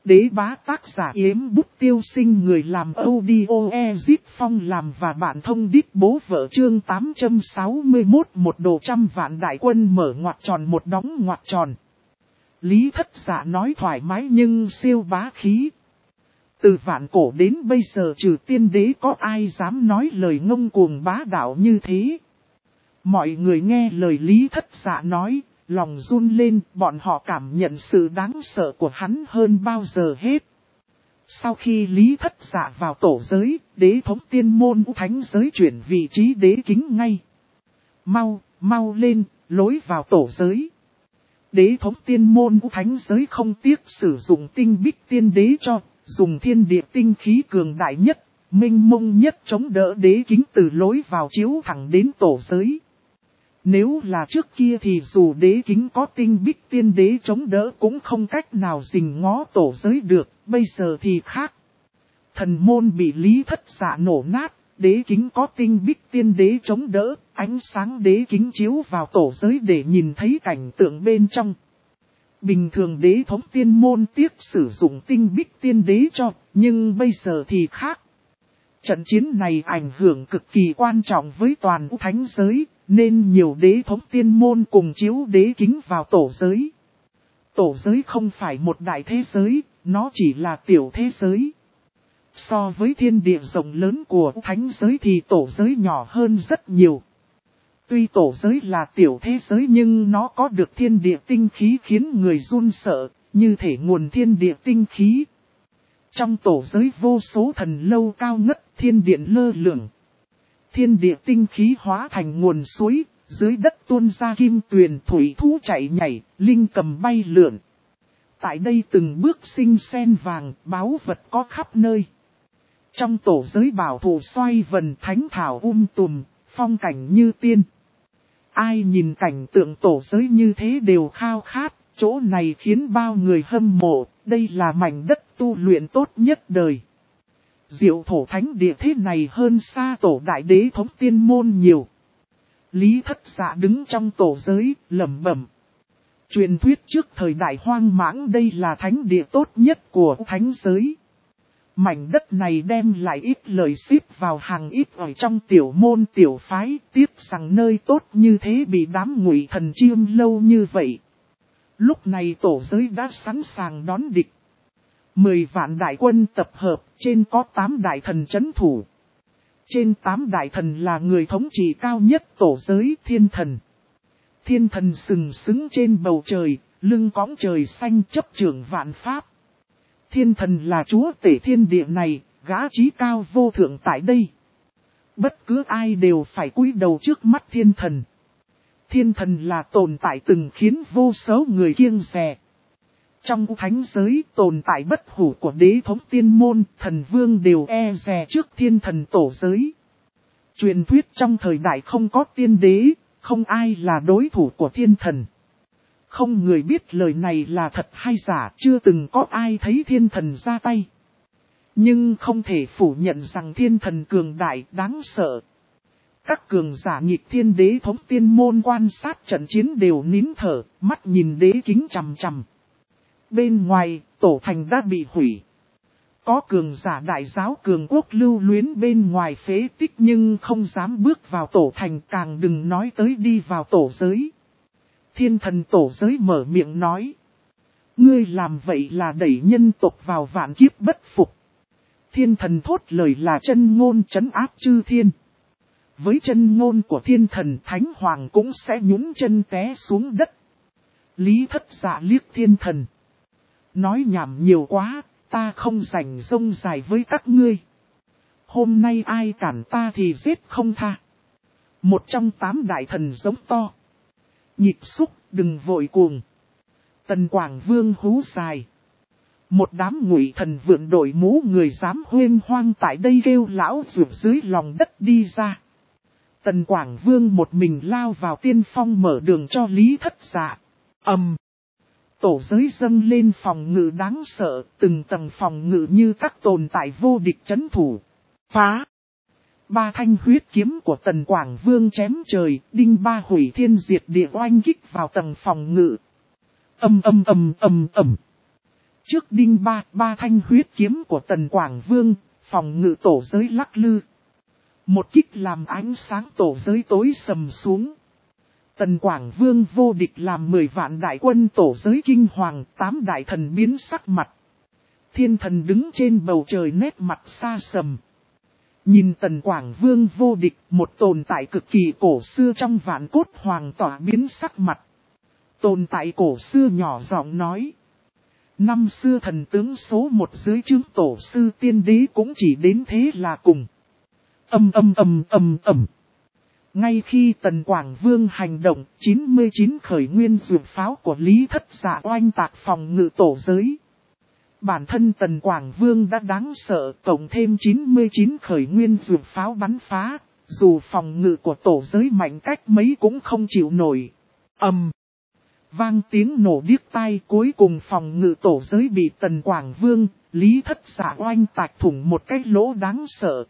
Đế bá tác giả Yếm Bút Tiêu Sinh, người làm audio Ezip Phong làm và bạn thông đít bố vợ chương 861, một đồ trăm vạn đại quân mở ngoặc tròn một đóng ngoặc tròn. Lý Thất Dạ nói thoải mái nhưng siêu bá khí. Từ vạn cổ đến bây giờ trừ tiên đế có ai dám nói lời ngông cuồng bá đạo như thế. Mọi người nghe lời Lý Thất Dạ nói, lòng run lên, bọn họ cảm nhận sự đáng sợ của hắn hơn bao giờ hết. Sau khi Lý Thất Dạ vào tổ giới, đế thống tiên môn thánh giới chuyển vị trí đế kính ngay. Mau lên, lối vào tổ giới. Đế thống tiên môn thánh giới không tiếc sử dụng tinh bích tiên đế cho, dùng thiên địa tinh khí cường đại nhất, minh mông nhất chống đỡ đế kính từ lối vào chiếu thẳng đến tổ giới. Nếu là trước kia thì dù đế kính có tinh bích tiên đế chống đỡ cũng không cách nào rình ngó tổ giới được, bây giờ thì khác. Thần môn bị Lý Thất Dạ nổ nát, đế kính có tinh bích tiên đế chống đỡ, ánh sáng đế kính chiếu vào tổ giới để nhìn thấy cảnh tượng bên trong. Bình thường đế thống tiên môn tiếc sử dụng tinh bích tiên đế cho, nhưng bây giờ thì khác. Trận chiến này ảnh hưởng cực kỳ quan trọng với toàn thánh giới, nên nhiều đế thống tiên môn cùng chiếu đế kính vào tổ giới. Tổ giới không phải một đại thế giới, nó chỉ là tiểu thế giới. So với thiên địa rộng lớn của thánh giới thì tổ giới nhỏ hơn rất nhiều. Tuy tổ giới là tiểu thế giới nhưng nó có được thiên địa tinh khí khiến người run sợ, như thể nguồn thiên địa tinh khí. Trong tổ giới vô số thần lâu cao ngất, thiên điện lơ lửng. Thiên địa tinh khí hóa thành nguồn suối, dưới đất tuôn ra kim tuyền, thủy thú chạy nhảy, linh cầm bay lượn. Tại đây từng bước sinh sen vàng, báu vật có khắp nơi. Trong tổ giới bảo thủ xoay vần, thánh thảo tùm, phong cảnh như tiên. Ai nhìn cảnh tượng tổ giới như thế đều khao khát, chỗ này khiến bao người hâm mộ, đây là mảnh đất tu luyện tốt nhất đời. Diệu thổ thánh địa thế này hơn xa tổ đại đế thống tiên môn nhiều. Lý Thất Dạ đứng trong tổ giới, lẩm bẩm. Truyền thuyết trước thời đại hoang mãng đây là thánh địa tốt nhất của thánh giới. Mảnh đất này đem lại ít lời xếp vào hàng ít ở trong tiểu môn tiểu phái, tiếc rằng nơi tốt như thế bị đám ngụy thần chiêm lâu như vậy. Lúc này tổ giới đã sẵn sàng đón địch. 10 vạn đại quân tập hợp, trên có 8 đại thần trấn thủ. Trên 8 đại thần là người thống trị cao nhất tổ giới thiên thần. Thiên thần sừng sững trên bầu trời, lưng cõng trời xanh chấp trưởng vạn pháp. Thiên thần là chúa tể thiên địa này, gã trí cao vô thượng tại đây. Bất cứ ai đều phải cúi đầu trước mắt thiên thần. Thiên thần là tồn tại từng khiến vô số người kiêng dè. Trong thánh giới tồn tại bất hủ của đế thống tiên môn, thần vương đều e dè trước thiên thần tổ giới. Truyền thuyết trong thời đại không có tiên đế, không ai là đối thủ của thiên thần. Không người biết lời này là thật hay giả, chưa từng có ai thấy thiên thần ra tay. Nhưng không thể phủ nhận rằng thiên thần cường đại đáng sợ. Các cường giả nghịch thiên đế thống tiên môn quan sát trận chiến đều nín thở, mắt nhìn đế kính chằm chằm. Bên ngoài, tổ thành đã bị hủy. Có cường giả đại giáo cường quốc lưu luyến bên ngoài phế tích nhưng không dám bước vào tổ thành, càng đừng nói tới đi vào tổ giới. Thiên thần tổ giới mở miệng nói. Ngươi làm vậy là đẩy nhân tộc vào vạn kiếp bất phục. Thiên thần thốt lời là chân ngôn trấn áp chư thiên. Với chân ngôn của thiên thần, thánh hoàng cũng sẽ nhún chân té xuống đất. Lý Thất Dạ liếc thiên thần. Nói nhảm nhiều quá, ta không rảnh rông dài với các ngươi. Hôm nay ai cản ta thì giết không tha. Một trong 8 đại thần giống to. Nhịp xúc, đừng vội cuồng. Tần Quảng Vương hú dài. Một đám ngụy thần vượn đội mũ người dám huyên hoang tại đây kêu lão rượu dưới lòng đất đi ra. Tần Quảng Vương một mình lao vào tiên phong mở đường cho Lý Thất Dạ. Tổ giới dâng lên phòng ngự đáng sợ, từng tầng phòng ngự như các tồn tại vô địch trấn thủ. Phá! 3 thanh huyết kiếm của Tần Quảng Vương chém trời, đinh ba hủy thiên diệt địa oanh kích vào tầng phòng ngự. trước đinh ba thanh huyết kiếm của Tần Quảng Vương, phòng ngự tổ giới lắc lư. Một kích làm ánh sáng tổ giới tối sầm xuống. Tần Quảng Vương vô địch làm 10 vạn đại quân tổ giới kinh hoàng, 8 đại thần biến sắc mặt. Thiên thần đứng trên bầu trời nét mặt xa sầm. Nhìn Tần Quảng Vương vô địch, một tồn tại cực kỳ cổ xưa trong vạn cốt hoàng tỏa biến sắc mặt. Tồn tại cổ xưa nhỏ giọng nói. Năm xưa thần tướng số 1 dưới trướng tổ sư tiên đế cũng chỉ đến thế là cùng. Ngay khi Tần Quảng Vương hành động, 99 khởi nguyên dược pháo của Lý Thất Dạ oanh tạc phòng ngự tổ giới. Bản thân Tần Quảng Vương đã đáng sợ, cộng thêm 99 khởi nguyên dược pháo bắn phá, dù phòng ngự của tổ giới mạnh cách mấy cũng không chịu nổi. Vang tiếng nổ điếc tai, cuối cùng phòng ngự tổ giới bị Tần Quảng Vương, Lý Thất Dạ oanh tạc thủng một cái lỗ đáng sợ.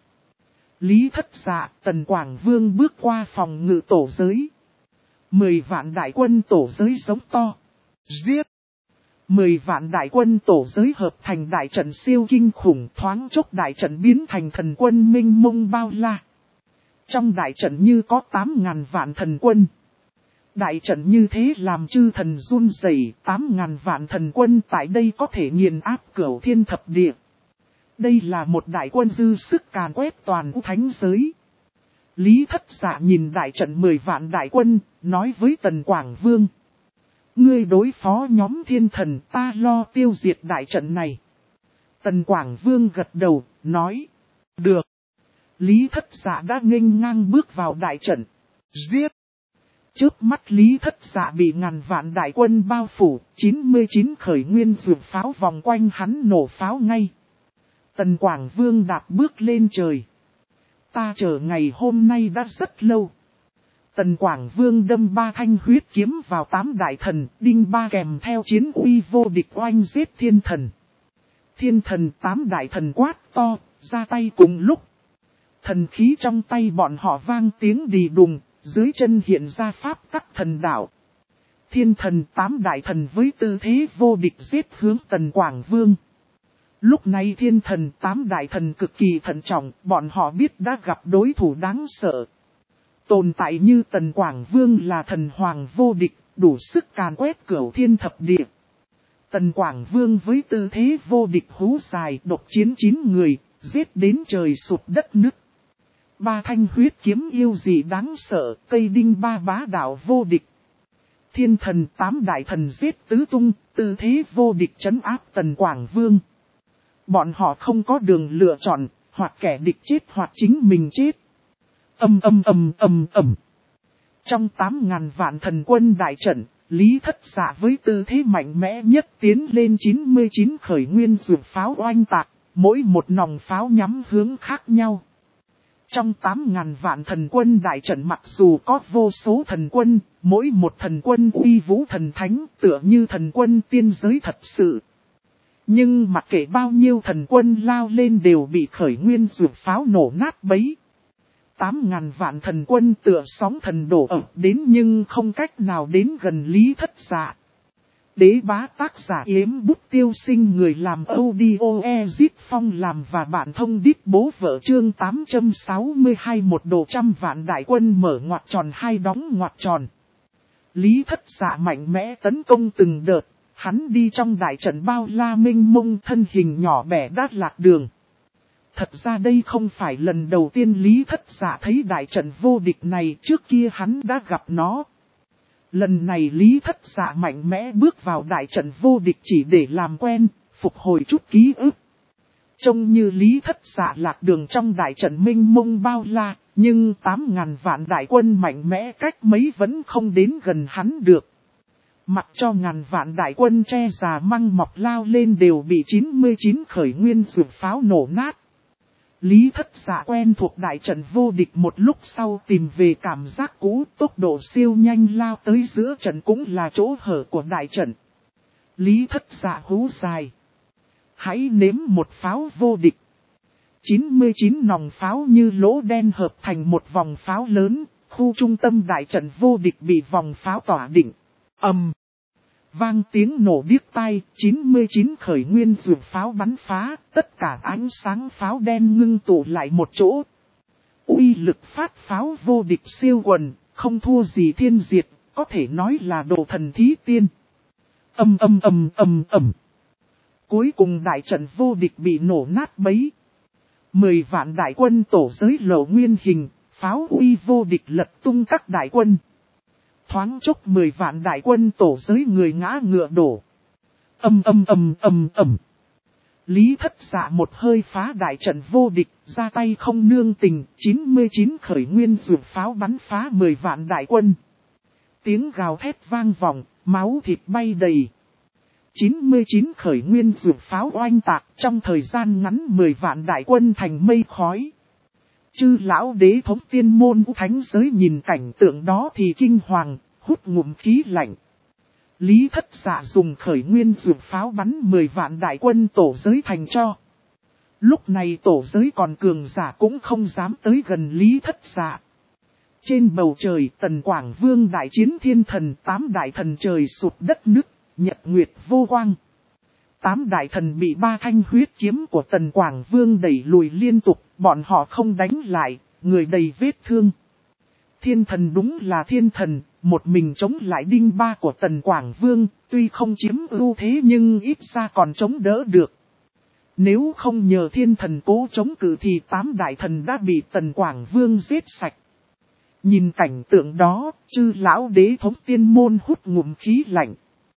Lý Thất Dạ, Tần Quảng Vương bước qua phòng ngự tổ giới. 10 vạn đại quân tổ giới giống to. Giết! 10 vạn đại quân tổ giới hợp thành đại trận siêu kinh khủng, thoáng chốc đại trận biến thành thần quân minh mông bao la. Trong đại trận như có 8.000 vạn thần quân. Đại trận như thế làm chư thần run rẩy, 8.000 vạn thần quân tại đây có thể nghiền áp cửu thiên thập địa. Đây là một đại quân dư sức càn quét toàn thánh giới. Lý Thất Dạ nhìn đại trận 10 vạn đại quân, nói với Tần Quảng Vương. Ngươi đối phó nhóm thiên thần, ta lo tiêu diệt đại trận này. Tần Quảng Vương gật đầu, nói. Được. Lý Thất Dạ đã nghênh ngang bước vào đại trận. Giết. Trước mắt Lý Thất Dạ bị ngàn vạn đại quân bao phủ, 99 khởi nguyên dược pháo vòng quanh hắn nổ pháo ngay. Tần Quảng Vương đạp bước lên trời. Ta chờ ngày hôm nay đã rất lâu. Tần Quảng Vương đâm 3 thanh huyết kiếm vào 8 đại thần, đinh 3 kèm theo chiến uy vô địch oanh giết thiên thần. Thiên thần 8 đại thần quát to, ra tay cùng lúc. Thần khí trong tay bọn họ vang tiếng đì đùng, dưới chân hiện ra pháp tắc thần đạo. Thiên thần 8 đại thần với tư thế vô địch giết hướng Tần Quảng Vương. Lúc này thiên thần 8 đại thần cực kỳ thận trọng, bọn họ biết đã gặp đối thủ đáng sợ. Tồn tại như Tần Quảng Vương là thần hoàng vô địch, đủ sức càn quét cửu thiên thập địa. Tần Quảng Vương với tư thế vô địch hú dài độc chiến 9 người, giết đến trời sụp đất nứt. 3 thanh huyết kiếm yêu gì đáng sợ, cây đinh 3 bá đạo vô địch. Thiên thần 8 đại thần giết tứ tung, tư thế vô địch trấn áp Tần Quảng Vương. Bọn họ không có đường lựa chọn, hoặc kẻ địch chết hoặc chính mình chết. Trong 8.000 vạn thần quân đại trận, Lý Thất Dạ với tư thế mạnh mẽ nhất tiến lên 99 khởi nguyên dược pháo oanh tạc, mỗi một nòng pháo nhắm hướng khác nhau. Trong 8.000 vạn thần quân đại trận mặc dù có vô số thần quân, mỗi một thần quân uy vũ thần thánh tựa như thần quân tiên giới thật sự. Nhưng mặc kệ bao nhiêu thần quân lao lên đều bị khởi nguyên dược pháo nổ nát bấy. 8.000 vạn thần quân tựa sóng thần đổ ập đến nhưng không cách nào đến gần Lý Thất Dạ. Đế bá tác giả Yếm Bút Tiêu Sinh, người làm audio Ezit Phong làm và bản thông đít bố vợ chương 862, một đồ trăm vạn đại quân mở ngoặc tròn hai đóng ngoặc tròn. Lý Thất Dạ mạnh mẽ tấn công từng đợt, hắn đi trong đại trận bao la mênh mông, thân hình nhỏ bé đát lạc đường. Thật ra đây không phải lần đầu tiên Lý Thất Dạ thấy đại trận vô địch này, trước kia hắn đã gặp nó. Lần này Lý Thất Dạ mạnh mẽ bước vào đại trận vô địch chỉ để làm quen, phục hồi chút ký ức. Trông như Lý Thất Dạ lạc đường trong đại trận mênh mông bao la, nhưng 8.000 vạn đại quân mạnh mẽ cách mấy vẫn không đến gần hắn được. Mặc cho ngàn vạn đại quân tre già măng mọc lao lên đều bị 99 khởi nguyên dược pháo nổ nát. Lý Thất Dạ quen thuộc đại trận vô địch một lúc sau tìm về cảm giác cũ, tốc độ siêu nhanh lao tới giữa trận cũng là chỗ hở của đại trận. Lý Thất Dạ hú dài. Hãy nếm một pháo vô địch. 99 nòng pháo như lỗ đen hợp thành một vòng pháo lớn, khu trung tâm đại trận vô địch bị vòng pháo tỏa định. Vang tiếng nổ điếc tai, 99 khởi nguyên dược pháo bắn phá, tất cả ánh sáng pháo đen ngưng tụ lại một chỗ. Uy lực phát pháo vô địch siêu quần, không thua gì thiên diệt, có thể nói là đồ thần thí tiên. Ầm ầm ầm ầm ầm. Cuối cùng đại trận vô địch bị nổ nát bấy. 10 vạn đại quân tổ giới lộ nguyên hình, pháo uy vô địch lật tung các đại quân. Thoáng chốc 10 vạn đại quân tổ giới người ngã ngựa đổ. Ầm ầm ầm ầm ầm. Lý Thất Dạ một hơi phá đại trận vô địch, ra tay không nương tình, 99 khởi nguyên dược pháo bắn phá 10 vạn đại quân. Tiếng gào thét vang vọng, máu thịt bay đầy. 99 khởi nguyên dược pháo oanh tạc, trong thời gian ngắn 10 vạn đại quân thành mây khói. Chư lão đế thống tiên môn thánh giới nhìn cảnh tượng đó thì kinh hoàng, hút ngụm khí lạnh. Lý Thất Dạ dùng khởi nguyên dược pháo bắn 10 vạn đại quân tổ giới thành cho. Lúc này tổ giới còn cường giả cũng không dám tới gần Lý Thất Dạ. Trên bầu trời Tần Quảng Vương đại chiến thiên thần, 8 đại thần trời sụp đất nứt, nhật nguyệt vô quang. 8 đại thần bị 3 thanh huyết kiếm của Tần Quảng Vương đẩy lùi liên tục, bọn họ không đánh lại, người đầy vết thương. Thiên thần đúng là thiên thần, một mình chống lại đinh ba của Tần Quảng Vương, tuy không chiếm ưu thế nhưng ít ra còn chống đỡ được. Nếu không nhờ thiên thần cố chống cự thì 8 đại thần đã bị Tần Quảng Vương giết sạch. Nhìn cảnh tượng đó, chư lão đế thống tiên môn hút ngụm khí lạnh.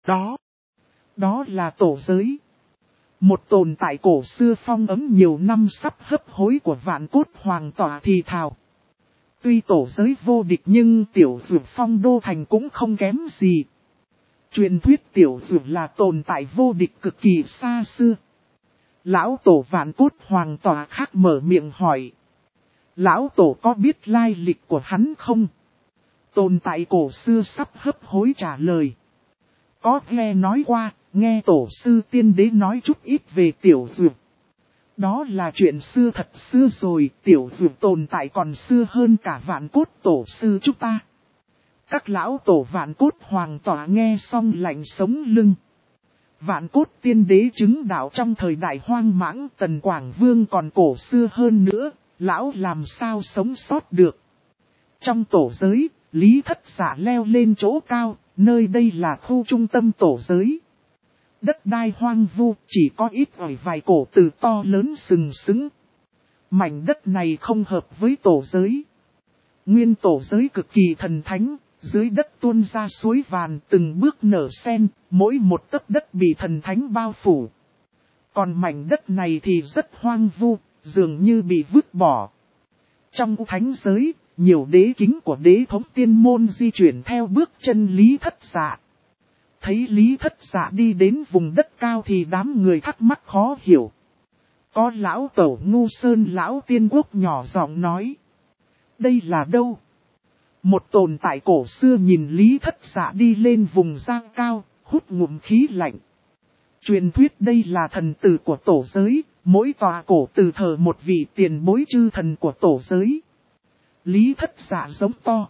Đó là tổ giới. Một tồn tại cổ xưa phong ấm nhiều năm sắp hấp hối của Vạn Cốt Hoàng tỏa thì thào. Tuy tổ giới vô địch nhưng tiểu dược phong đô thành cũng không kém gì. Truyền thuyết tiểu dược là tồn tại vô địch cực kỳ xa xưa. Lão tổ Vạn Cốt Hoàng tỏa khác mở miệng hỏi. Lão tổ có biết lai lịch của hắn không? Tồn tại cổ xưa sắp hấp hối trả lời. Có nghe nói qua, nghe tổ sư tiên đế nói chút ít về tiểu dược. Đó là chuyện xưa thật xưa rồi, tiểu dược tồn tại còn xưa hơn cả Vạn Cốt tổ sư chúng ta. Các lão tổ Vạn Cốt Hoàng tỏa nghe xong lạnh sống lưng. Vạn Cốt tiên đế chứng đạo trong thời đại hoang mãng, Tần Quảng Vương còn cổ xưa hơn nữa, lão làm sao sống sót được. Trong tổ giới, Lý Thất Dạ leo lên chỗ cao, nơi đây là khu trung tâm tổ giới. Đất đai hoang vu, chỉ có ít ỏi vài cổ từ to lớn sừng sững. Mảnh đất này không hợp với tổ giới. Nguyên tổ giới cực kỳ thần thánh, dưới đất tuôn ra suối vàn từng bước nở sen, mỗi một tấc đất bị thần thánh bao phủ. Còn mảnh đất này thì rất hoang vu, dường như bị vứt bỏ. Trong thánh giới, nhiều đế kính của đế thống tiên môn di chuyển theo bước chân Lý Thất Dạ. Thấy Lý Thất Dạ đi đến vùng đất cao thì đám người thắc mắc khó hiểu. Có lão tổ Ngu Sơn lão tiên quốc nhỏ giọng nói. Đây là đâu? Một tồn tại cổ xưa nhìn Lý Thất Dạ đi lên vùng giang cao, hút ngụm khí lạnh. Truyền thuyết đây là thần tử của tổ giới, mỗi tòa cổ tử thờ một vị tiền bối chư thần của tổ giới. Lý Thất Dạ giống to.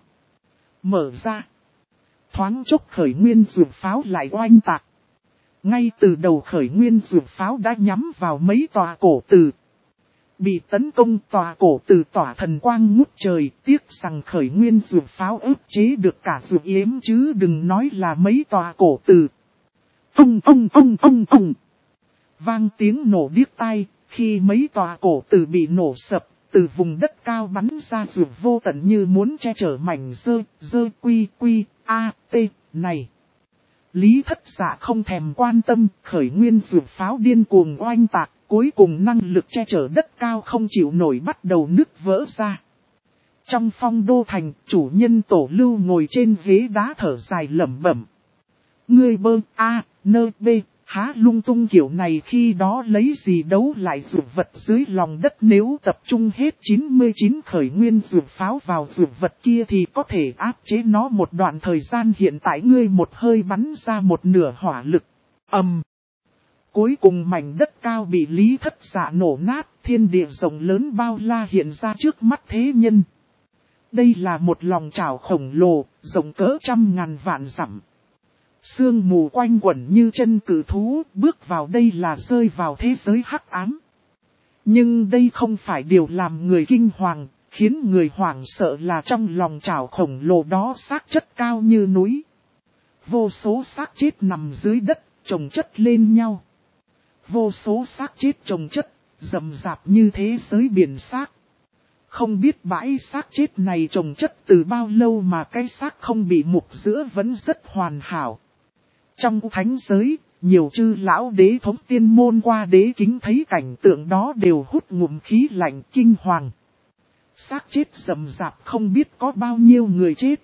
Mở ra. Thoáng chốc khởi nguyên dược pháo lại oanh tạc. Ngay từ đầu khởi nguyên dược pháo đã nhắm vào mấy tòa cổ tử. Bị tấn công tòa cổ tử tỏa thần quang ngút trời, tiếc rằng khởi nguyên dược pháo ức chế được cả dược yếm chứ đừng nói là mấy tòa cổ tử. Ông. Vang tiếng nổ điếc tai, khi mấy tòa cổ tử bị nổ sập, từ vùng đất cao bắn ra dược vô tận như muốn che chở mảnh dơ quy a-t này. Lý Thất Dạ không thèm quan tâm, khởi nguyên dược pháo điên cuồng oanh tạc, cuối cùng năng lực che chở đất cao không chịu nổi bắt đầu nứt vỡ ra. Trong phong đô thành, chủ nhân tổ lưu ngồi trên ghế đá thở dài lẩm bẩm. Ngươi bơ há lung tung kiểu này khi đó lấy gì đấu lại dược vật dưới lòng đất, nếu tập trung hết 99 khởi nguyên dược pháo vào dược vật kia thì có thể áp chế nó một đoạn thời gian, hiện tại ngươi một hơi bắn ra một nửa hỏa lực. Cuối cùng mảnh đất cao bị Lý Thất Dạ nổ nát, thiên địa rộng lớn bao la hiện ra trước mắt thế nhân. Đây là một lòng chảo khổng lồ, rộng cỡ 100.000 vạn dặm. Sương mù quanh quẩn như chân cự thú, bước vào đây là rơi vào thế giới hắc ám. Nhưng đây không phải điều làm người kinh hoàng, khiến người hoảng sợ là trong lòng chảo khổng lồ đó xác chất cao như núi. Vô số xác chết nằm dưới đất, chồng chất lên nhau. Vô số xác chết chồng chất, rậm rạp như thế giới biển xác. Không biết bãi xác chết này chồng chất từ bao lâu mà cái xác không bị mục giữa vẫn rất hoàn hảo. Trong thánh giới, nhiều chư lão đế thống tiên môn qua đế kính thấy cảnh tượng đó đều hút ngụm khí lạnh kinh hoàng. Xác chết rậm rạp không biết có bao nhiêu người chết.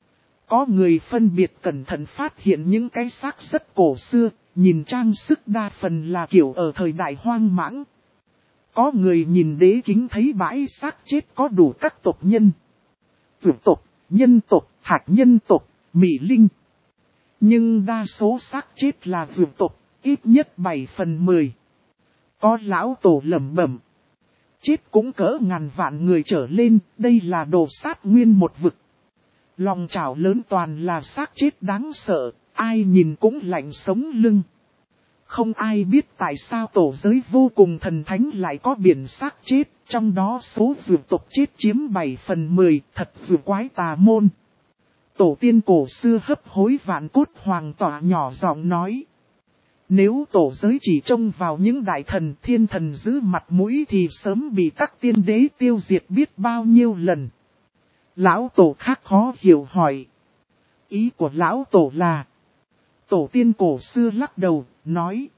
Có người phân biệt cẩn thận phát hiện những cái xác rất cổ xưa, nhìn trang sức đa phần là kiểu ở thời đại hoang mãng. Có người nhìn đế kính thấy bãi xác chết có đủ các tộc nhân. Vượt tộc, nhân tộc, thạch nhân tộc, mỹ linh. Nhưng đa số xác chết là vượt tộc, ít nhất 7/10. Có lão tổ lẩm bẩm. Chết cũng cỡ ngàn vạn người trở lên, đây là đồ sát nguyên một vực. Lòng chảo lớn toàn là xác chết đáng sợ, ai nhìn cũng lạnh sống lưng. Không ai biết tại sao tổ giới vô cùng thần thánh lại có biển xác chết, trong đó số vượt tộc chết chiếm 7/10, thật vượt quái tà môn. Tổ tiên cổ xưa hấp hối vạn cốt hoàng tỏa nhỏ giọng nói. Nếu tổ giới chỉ trông vào những đại thần thiên thần giữ mặt mũi thì sớm bị các tiên đế tiêu diệt biết bao nhiêu lần. Lão tổ khác khó hiểu hỏi. Ý của lão tổ là. Tổ tiên cổ xưa lắc đầu, nói.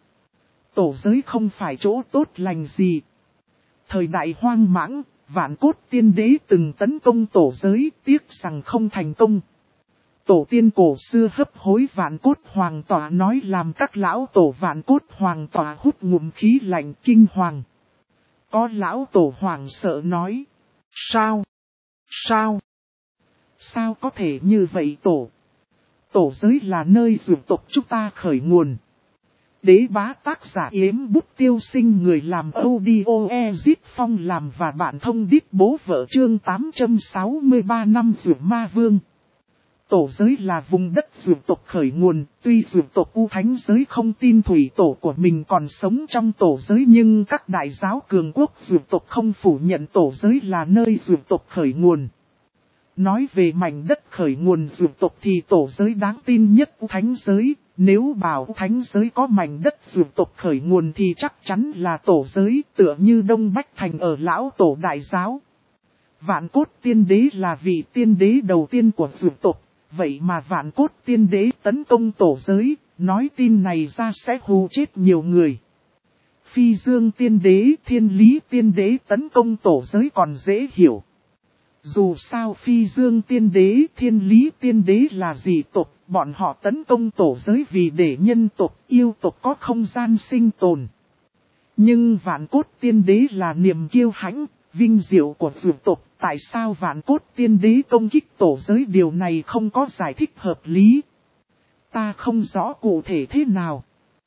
Tổ giới không phải chỗ tốt lành gì. Thời đại hoang mãng, vạn cốt tiên đế từng tấn công tổ giới, tiếc rằng không thành công. Tổ tiên cổ xưa hấp hối vạn cốt hoàng tỏa nói làm các lão tổ vạn cốt hoàng tỏa hút ngụm khí lạnh kinh hoàng. Có lão tổ hoàng sợ nói. Sao? Sao? Sao có thể như vậy tổ? Tổ giới là nơi dược tộc chúng ta khởi nguồn. Đế bá tác giả yếm bút tiêu sinh người làm audio Ezit Phong làm và bạn thông đít bố vợ chương 863 năm dược ma vương. Tổ giới là vùng đất dược tộc khởi nguồn, tuy dược tộc U Thánh giới không tin thủy tổ của mình còn sống trong tổ giới nhưng các đại giáo cường quốc dược tộc không phủ nhận tổ giới là nơi dược tộc khởi nguồn. Nói về mảnh đất khởi nguồn dược tộc thì tổ giới đáng tin nhất U Thánh giới, nếu bảo U Thánh giới có mảnh đất dược tộc khởi nguồn thì chắc chắn là tổ giới tựa như Đông Bách Thành ở lão tổ đại giáo. Vạn cốt tiên đế là vị tiên đế đầu tiên của dược tộc. Vậy mà vạn cốt tiên đế tấn công tổ giới, nói tin này ra sẽ hù chết nhiều người. Phi dương tiên đế, thiên lý tiên đế tấn công tổ giới còn dễ hiểu. Dù sao phi dương tiên đế, thiên lý tiên đế là dị tộc, bọn họ tấn công tổ giới vì để nhân tộc, yêu tộc có không gian sinh tồn. Nhưng vạn cốt tiên đế là niềm kiêu hãnh, vinh diệu của dược tộc. Tại sao vạn cốt tiên đế công kích tổ giới điều này không có giải thích hợp lý? Ta không rõ cụ thể thế nào.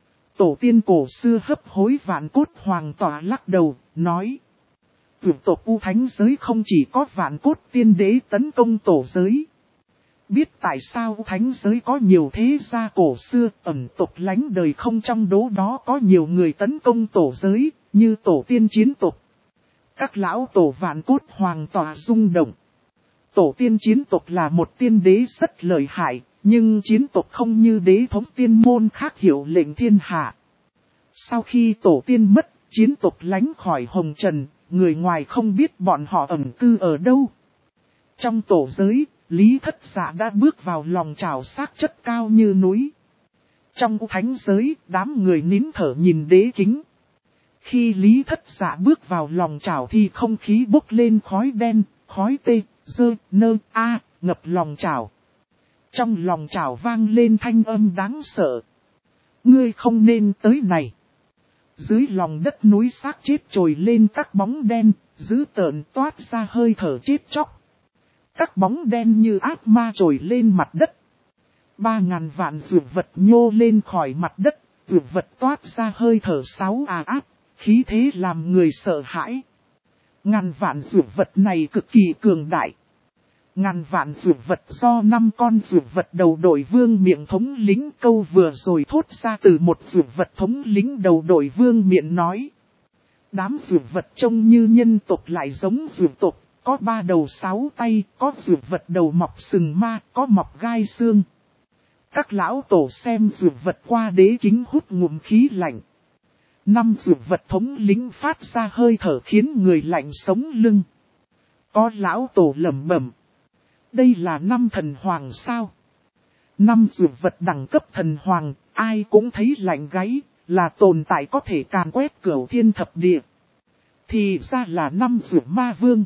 Tổ tiên cổ xưa hấp hối vạn cốt hoàng tỏa lắc đầu, nói. Dược tộc U Thánh giới không chỉ có vạn cốt tiên đế tấn công tổ giới. Biết tại sao U Thánh giới có nhiều thế gia cổ xưa ẩn tộc lánh đời không trong đó có nhiều người tấn công tổ giới, như tổ tiên chiến tộc. Các lão tổ vạn cốt hoàng tỏa rung động. Tổ tiên chiến tộc là một tiên đế rất lợi hại, nhưng chiến tộc không như đế thống tiên môn khác hiệu lệnh thiên hạ. Sau khi tổ tiên mất, chiến tộc lánh khỏi hồng trần, người ngoài không biết bọn họ ẩn cư ở đâu. Trong tổ giới, Lý Thất Dạ đã bước vào lòng trào xác chất cao như núi. Trong thánh giới, đám người nín thở nhìn đế kính. Khi Lý Thất Dạ bước vào lòng chảo thì không khí bốc lên khói đen, khói tê, dơ, nơ, a, ngập lòng chảo. Trong lòng chảo vang lên thanh âm đáng sợ. Ngươi không nên tới này. Dưới lòng đất núi xác chết trồi lên các bóng đen, dữ tợn toát ra hơi thở chết chóc. Các bóng đen như ác ma trồi lên mặt đất. 3.000 vạn dược vật nhô lên khỏi mặt đất, dược vật toát ra hơi thở sáu ác. Khí thế làm người sợ hãi. Ngàn vạn dược vật này cực kỳ cường đại. Ngàn vạn dược vật do 5 con dược vật đầu đội vương miệng thống lĩnh câu vừa rồi thốt ra từ một dược vật thống lĩnh đầu đội vương miệng nói. Đám dược vật trông như nhân tộc lại giống dược tộc, có 3 đầu 6 tay, có dược vật đầu mọc sừng ma, có mọc gai xương. Các lão tổ xem dược vật qua đế kính hút ngụm khí lạnh. 5 dược vật thống lĩnh phát ra hơi thở khiến người lạnh sống lưng. Có lão tổ lẩm bẩm. Đây là 5 thần hoàng sao? 5 dược vật đẳng cấp thần hoàng, ai cũng thấy lạnh gáy, là tồn tại có thể càn quét cửu thiên thập địa. Thì ra là 5 dược ma vương.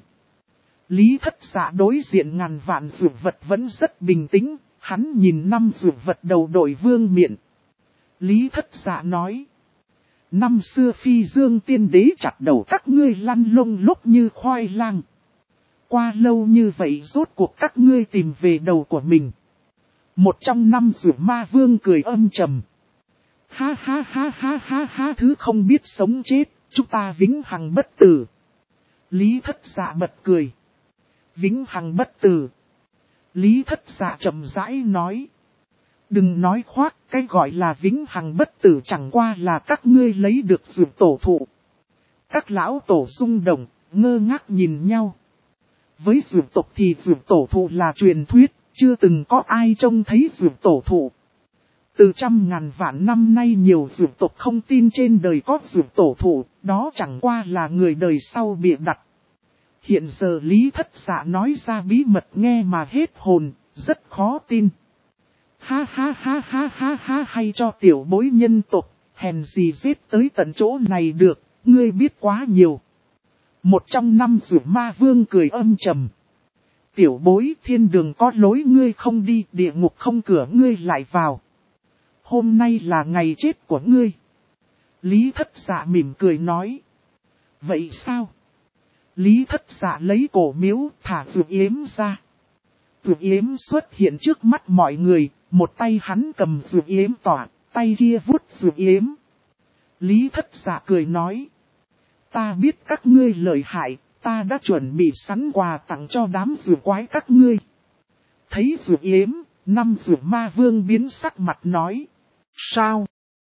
Lý Thất Dạ đối diện ngàn vạn dược vật vẫn rất bình tĩnh, hắn nhìn 5 dược vật đầu đội vương miện. Lý Thất Dạ nói. Năm xưa Phi Dương Tiên Đế chặt đầu các ngươi lăn lông lốc như khoai lang. Qua lâu như vậy rốt cuộc các ngươi tìm về đầu của mình. Một trong 5 dược ma vương cười âm trầm. Ha ha ha ha ha ha, thứ không biết sống chết, chúng ta vĩnh hằng bất tử. Lý Thất Dạ bật cười. Vĩnh hằng bất tử. Lý Thất Dạ chậm rãi nói. Đừng nói khoác, cái gọi là vĩnh hằng bất tử chẳng qua là các ngươi lấy được dược tổ thụ. Các lão tổ rung động, ngơ ngác nhìn nhau. Với dược tộc thì dược tổ thụ là truyền thuyết, chưa từng có ai trông thấy dược tổ thụ. Từ trăm ngàn vạn năm nay nhiều dược tộc không tin trên đời có dược tổ thụ, đó chẳng qua là người đời sau bịa đặt. Hiện giờ Lý Thất Dạ nói ra bí mật nghe mà hết hồn, rất khó tin. Ha ha ha ha ha ha, hay cho tiểu bối nhân tộc, hèn gì giết tới tận chỗ này được, ngươi biết quá nhiều. Một trong 5 dược ma vương cười âm trầm. Tiểu bối, thiên đường có lối ngươi không đi, địa ngục không cửa ngươi lại vào. Hôm nay là ngày chết của ngươi. Lý Thất Dạ mỉm cười nói. Vậy sao? Lý Thất Dạ lấy cổ miếu thả Dược Yếm ra. Dược Yếm xuất hiện trước mắt mọi người, một tay hắn cầm Dược Yếm tỏa, tay kia vuốt Dược Yếm. Lý Thất Dạ cười nói. Ta biết các ngươi lợi hại, ta đã chuẩn bị sẵn quà tặng cho đám dược quái các ngươi. Thấy Dược Yếm, 5 dược ma vương biến sắc mặt nói. Sao?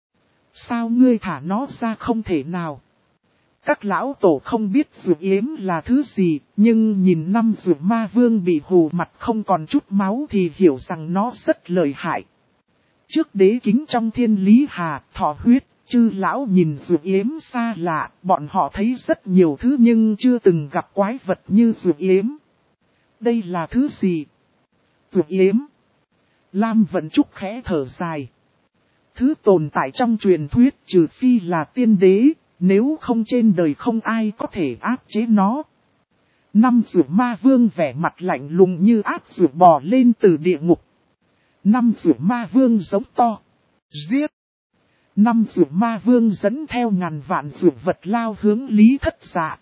Sao ngươi thả nó ra không thể nào? Các lão tổ không biết Dược Yếm là thứ gì, nhưng nhìn 5 dược ma vương bị hù mặt không còn chút máu thì hiểu rằng nó rất lợi hại. Trước đế kính trong thiên lý hà, thọ huyết, chư lão nhìn Dược Yếm xa lạ, bọn họ thấy rất nhiều thứ nhưng chưa từng gặp quái vật như Dược Yếm. Đây là thứ gì? Dược Yếm. Lam Vận Trúc khẽ thở dài. Thứ tồn tại trong truyền thuyết trừ phi là tiên đế, nếu không trên đời không ai có thể áp chế nó. 5 dược ma vương vẻ mặt lạnh lùng như áp dược bò lên từ địa ngục. 5 dược ma vương giống to. Giết! 5 dược ma vương dẫn theo ngàn vạn dược vật lao hướng Lý Thất Dạ.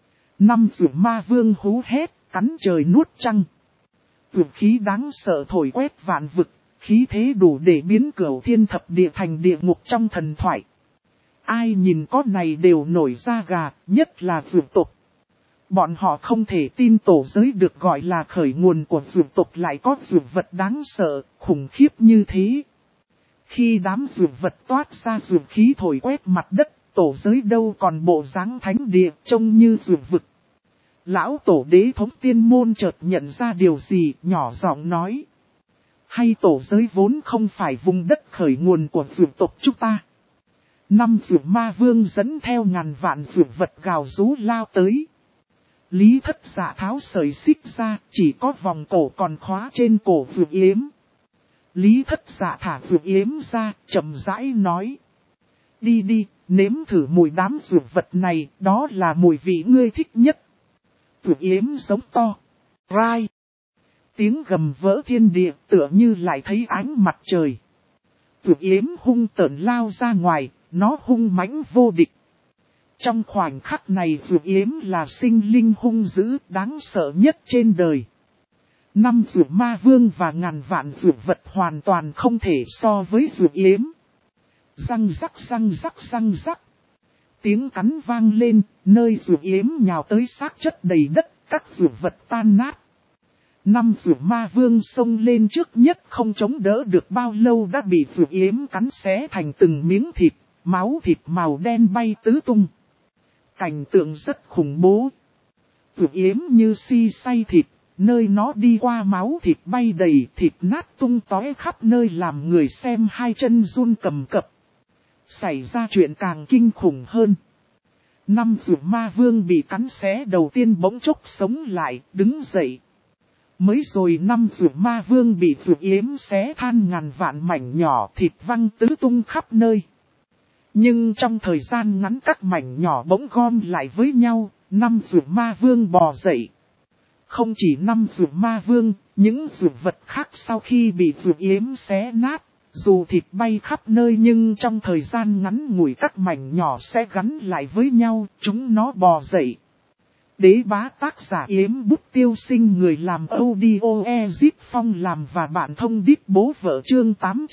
5 dược ma vương hú hét, cắn trời nuốt trăng. Dược khí đáng sợ thổi quét vạn vực, khí thế đủ để biến cửu thiên thập địa thành địa ngục trong thần thoại. Ai nhìn con này đều nổi da gà, nhất là dược tộc. Bọn họ không thể tin tổ giới được gọi là khởi nguồn của dược tộc lại có dược vật đáng sợ, khủng khiếp như thế. Khi đám dược vật toát ra dược khí thổi quét mặt đất, tổ giới đâu còn bộ dáng thánh địa trông như dược vực. Lão tổ đế thống tiên môn chợt nhận ra điều gì, nhỏ giọng nói. Hay tổ giới vốn không phải vùng đất khởi nguồn của dược tộc chúng ta. 5 dược ma vương dẫn theo ngàn vạn dược vật gào rú lao tới. Lý Thất Dạ tháo sợi xích ra, chỉ có vòng cổ còn khóa trên cổ Dược Yếm. Lý Thất Dạ thả Dược Yếm ra, chậm rãi nói. Đi đi, nếm thử mùi đám dược vật này, đó là mùi vị ngươi thích nhất. Dược Yếm giống to. Rai! Tiếng gầm vỡ thiên địa tựa như lại thấy ánh mặt trời. Dược Yếm hung tợn lao ra ngoài, nó hung mãnh vô địch. Trong khoảnh khắc này Dược Yếm là sinh linh hung dữ đáng sợ nhất trên đời. 5 dược ma vương và ngàn vạn dược vật hoàn toàn không thể so với Dược Yếm. Răng rắc răng rắc răng rắc. Tiếng cắn vang lên, nơi Dược Yếm nhào tới xác chất đầy đất, các dược vật tan nát. Năm Dược Ma Vương xông lên trước nhất không chống đỡ được bao lâu đã bị Dược Yếm cắn xé thành từng miếng thịt, máu thịt màu đen bay tứ tung. Cảnh tượng rất khủng bố. Dược Yếm như si say thịt, nơi nó đi qua máu thịt bay đầy, thịt nát tung tóe khắp nơi làm người xem hai chân run cầm cập. Xảy ra chuyện càng kinh khủng hơn. Năm Dược Ma Vương bị cắn xé đầu tiên bỗng chốc sống lại, đứng dậy. Mới rồi năm Dược Ma Vương bị Dược Yếm xé than ngàn vạn mảnh nhỏ, thịt văng tứ tung khắp nơi. Nhưng trong thời gian ngắn các mảnh nhỏ bỗng gom lại với nhau, năm Dược Ma Vương bò dậy. Không chỉ năm Dược Ma Vương, những dược vật khác sau khi bị Dược Yếm xé nát, dù thịt bay khắp nơi nhưng trong thời gian ngắn ngủi các mảnh nhỏ sẽ gắn lại với nhau, chúng nó bò dậy. Đế bá tác giả Yếm Bút Tiêu Sinh, người làm audio Ezip Phong làm và bạn thông đít bố vợ chương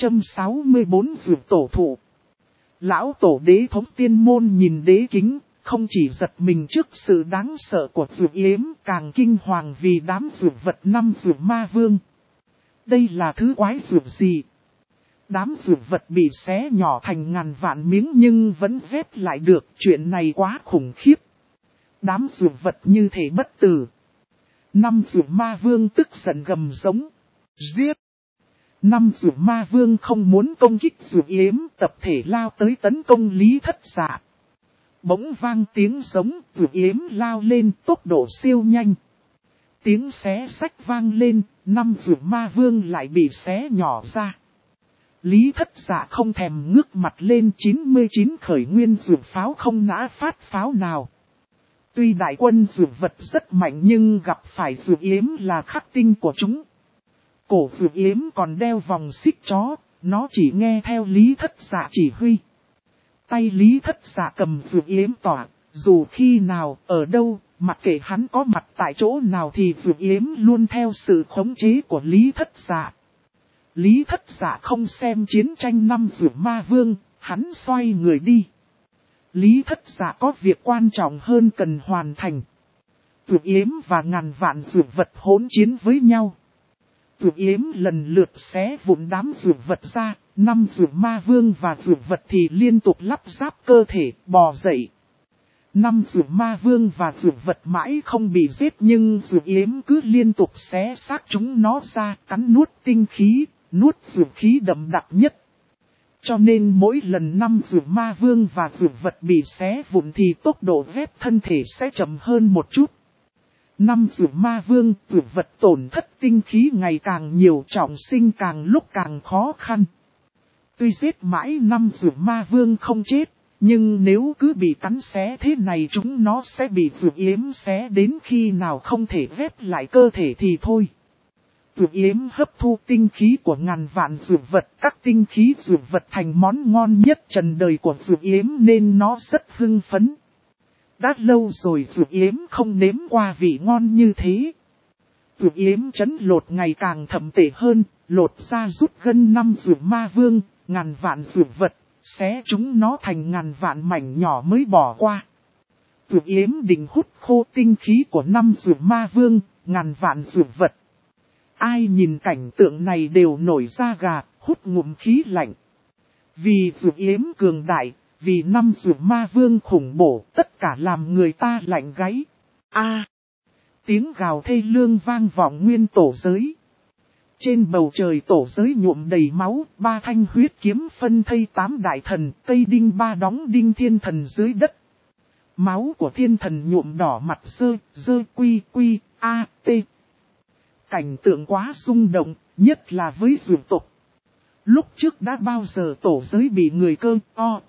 864 dược tổ thụ. Lão tổ đế thống tiên môn nhìn đế kính, không chỉ giật mình trước sự đáng sợ của dược yếm, càng kinh hoàng vì đám dược vật năm Dược Ma Vương. Đây là thứ quái dược gì? Đám dược vật bị xé nhỏ thành ngàn vạn miếng nhưng vẫn ghép lại được, chuyện này quá khủng khiếp. Đám dược vật như thể bất tử. Năm Dược Ma Vương tức giận gầm giống. Giết! Năm Dược Ma Vương không muốn công kích dược yếm, tập thể lao tới tấn công Lý Thất Dạ. Bỗng vang tiếng giống, dược yếm lao lên tốc độ siêu nhanh. Tiếng xé xách vang lên, năm Dược Ma Vương lại bị xé nhỏ ra. Lý Thất Dạ không thèm ngước mặt lên, 99 khởi nguyên dược pháo không nã phát pháo nào. Tuy đại quân dược vật rất mạnh nhưng gặp phải dược yếm là khắc tinh của chúng. Cổ dược yếm còn đeo vòng xích chó, nó chỉ nghe theo Lý Thất Dạ chỉ huy. Tay Lý Thất Dạ cầm dược yếm tỏa, dù khi nào, ở đâu, mặc kệ hắn có mặt tại chỗ nào thì dược yếm luôn theo sự khống chế của Lý Thất Dạ. Lý Thất Dạ không xem chiến tranh năm Dược Ma Vương, hắn xoay người đi. Lý Thất Dạ có việc quan trọng hơn cần hoàn thành. Dược yếm và ngàn vạn dược vật hỗn chiến với nhau. Dược yếm lần lượt xé vụn đám dược vật ra, năm Dược Ma Vương và dược vật thì liên tục lắp ráp cơ thể, bò dậy. Năm Dược Ma Vương và dược vật mãi không bị giết nhưng dược yếm cứ liên tục xé xác chúng nó ra, cắn nuốt tinh khí, nuốt dược khí đậm đặc nhất. Cho nên mỗi lần năm Dược Ma Vương và dược vật bị xé vụn thì tốc độ ghép thân thể sẽ chậm hơn một chút. Năm Dược Ma Vương, dược vật tổn thất tinh khí ngày càng nhiều, trọng sinh càng lúc càng khó khăn. Tuy giết mãi năm Dược Ma Vương không chết, nhưng nếu cứ bị cắn xé thế này chúng nó sẽ bị dược yếm xé đến khi nào không thể ghép lại cơ thể thì thôi. Dược yếm hấp thu tinh khí của ngàn vạn dược vật, các tinh khí dược vật thành món ngon nhất trần đời của dược yếm nên nó rất hưng phấn. Đã lâu rồi dược yếm không nếm qua vị ngon như thế. Dược yếm trấn lột ngày càng thậm tệ hơn, lột ra rút gân năm Dược Ma Vương, ngàn vạn dược vật, xé chúng nó thành ngàn vạn mảnh nhỏ mới bỏ qua. Dược yếm định hút khô tinh khí của năm Dược Ma Vương, ngàn vạn dược vật. Ai nhìn cảnh tượng này đều nổi da gà, hút ngụm khí lạnh. Vì dược yếm cường đại, vì năm Dược Ma Vương khủng bổ, tất cả làm người ta lạnh gáy. Tiếng gào thê lương vang vọng nguyên tổ giới. Trên bầu trời tổ giới nhuộm đầy máu, 3 thanh huyết kiếm phân thây 8 đại thần, cây đinh 3 đóng đinh thiên thần dưới đất. Máu của thiên thần nhuộm đỏ mặt quy, t. Cảnh tượng quá rung động, nhất là với dược tộc. Lúc trước đã bao giờ tổ giới bị người cơ,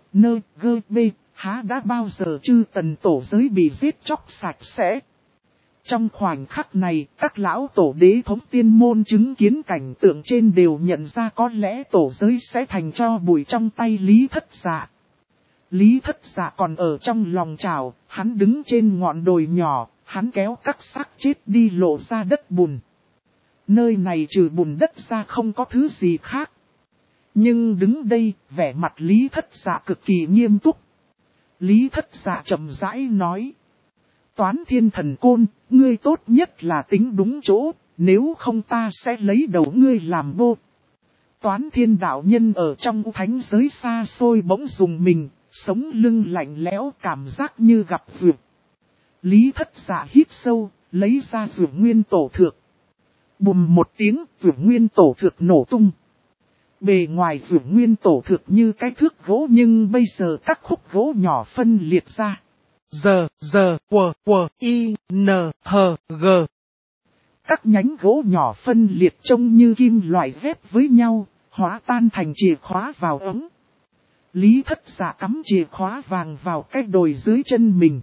há đã bao giờ chư tần tổ giới bị giết chóc sạch sẽ. Trong khoảnh khắc này, các lão tổ đế thống tiên môn chứng kiến cảnh tượng trên đều nhận ra có lẽ tổ giới sẽ thành tro bụi trong tay Lý Thất Dạ. Lý Thất Dạ còn ở trong lòng trào, hắn đứng trên ngọn đồi nhỏ, hắn kéo các xác chết đi lộ ra đất bùn. Nơi này trừ bùn đất ra không có thứ gì khác. Nhưng đứng đây, vẻ mặt Lý Thất Dạ cực kỳ nghiêm túc. Lý Thất Dạ chậm rãi nói. Toán thiên thần côn, ngươi tốt nhất là tính đúng chỗ, nếu không ta sẽ lấy đầu ngươi làm bô. Toán Thiên đạo nhân ở trong thánh giới xa xôi bỗng dùng mình, sống lưng lạnh lẽo cảm giác như gặp vượt. Lý Thất Dạ hít sâu, lấy ra vượt nguyên tổ thược. Bùm một tiếng, vượt nguyên tổ thược nổ tung. Bề ngoài vượt nguyên tổ thược như cái thước gỗ nhưng bây giờ các khúc gỗ nhỏ phân liệt ra. G. Các nhánh gỗ nhỏ phân liệt trông như kim loại ghép với nhau, hóa tan thành chìa khóa vào ống. Lý Thất Dạ cắm chìa khóa vàng vào cái đồi dưới chân mình.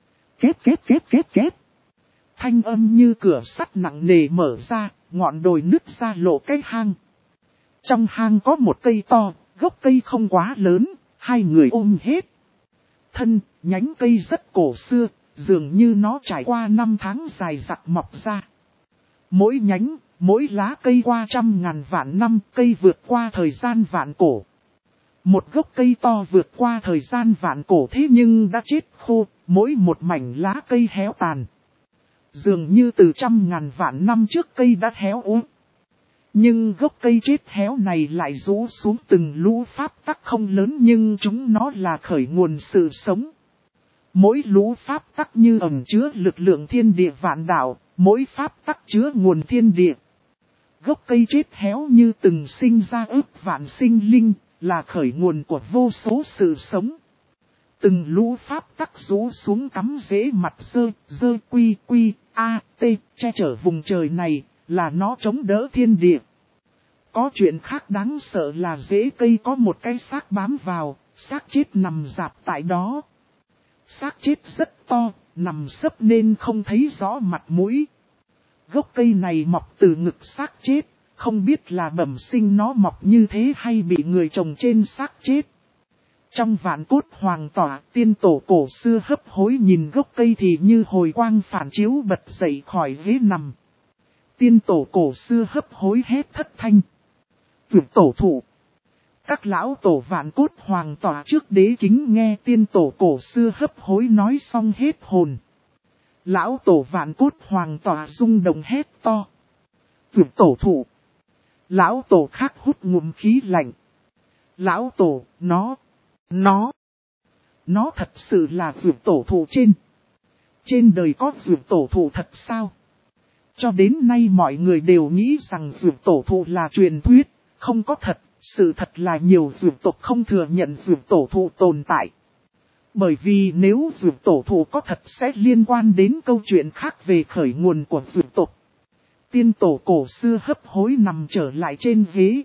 Kết. Thanh âm như cửa sắt nặng nề mở ra, ngọn đồi nứt ra lộ cái hang. Trong hang có một cây to, gốc cây không quá lớn, hai người ôm hết. Thân, nhánh cây rất cổ xưa, dường như nó trải qua 5 tháng dài dặc mọc ra. Mỗi nhánh, mỗi lá cây qua 100.000 vạn năm, cây vượt qua thời gian vạn cổ. Một gốc cây to vượt qua thời gian vạn cổ thế nhưng đã chết khô, mỗi một mảnh lá cây héo tàn. Dường như từ 100.000 vạn năm trước cây đã héo úa. Nhưng gốc cây chết héo này lại rũ xuống từng lũ pháp tắc không lớn nhưng chúng nó là khởi nguồn sự sống. Mỗi lũ pháp tắc như ẩn chứa lực lượng thiên địa vạn đạo, mỗi pháp tắc chứa nguồn thiên địa. Gốc cây chết héo như từng sinh ra ước vạn sinh linh, là khởi nguồn của vô số sự sống. Từng lũ pháp tắc rũ xuống cắm rễ mặt dơ quy a t che chở vùng trời này, là nó chống đỡ thiên địa. Có chuyện khác đáng sợ là rễ cây có một cái xác bám vào, xác chết nằm rạp tại đó. Xác chết rất to, nằm sấp nên không thấy rõ mặt mũi. Gốc cây này mọc từ ngực xác chết, không biết là bẩm sinh nó mọc như thế hay bị người trồng trên xác chết. Trong vạn cốt hoàng tỏa, tiên tổ cổ xưa hấp hối nhìn gốc cây thì như hồi quang phản chiếu bật dậy khỏi ghế nằm. Tiên tổ cổ xưa hấp hối hét thất thanh. Vượt tổ thụ. Các lão tổ vạn cốt hoàng tỏa trước đế kính nghe tiên tổ cổ xưa hấp hối nói xong hết hồn. Lão tổ vạn cốt hoàng tỏa rung động hét to. Vượt tổ thụ. Lão tổ khác hút ngụm khí lạnh. Lão tổ, nó thật sự là vượt tổ thụ trên đời có vượt tổ thụ thật sao? Cho đến nay mọi người đều nghĩ rằng vượt tổ thụ là truyền thuyết, không có thật, sự thật là nhiều vượt tộc không thừa nhận vượt tổ thụ tồn tại. Bởi vì nếu vượt tổ thụ có thật sẽ liên quan đến câu chuyện khác về khởi nguồn của vượt tộc. Tiên tổ cổ xưa hấp hối nằm trở lại trên ghế.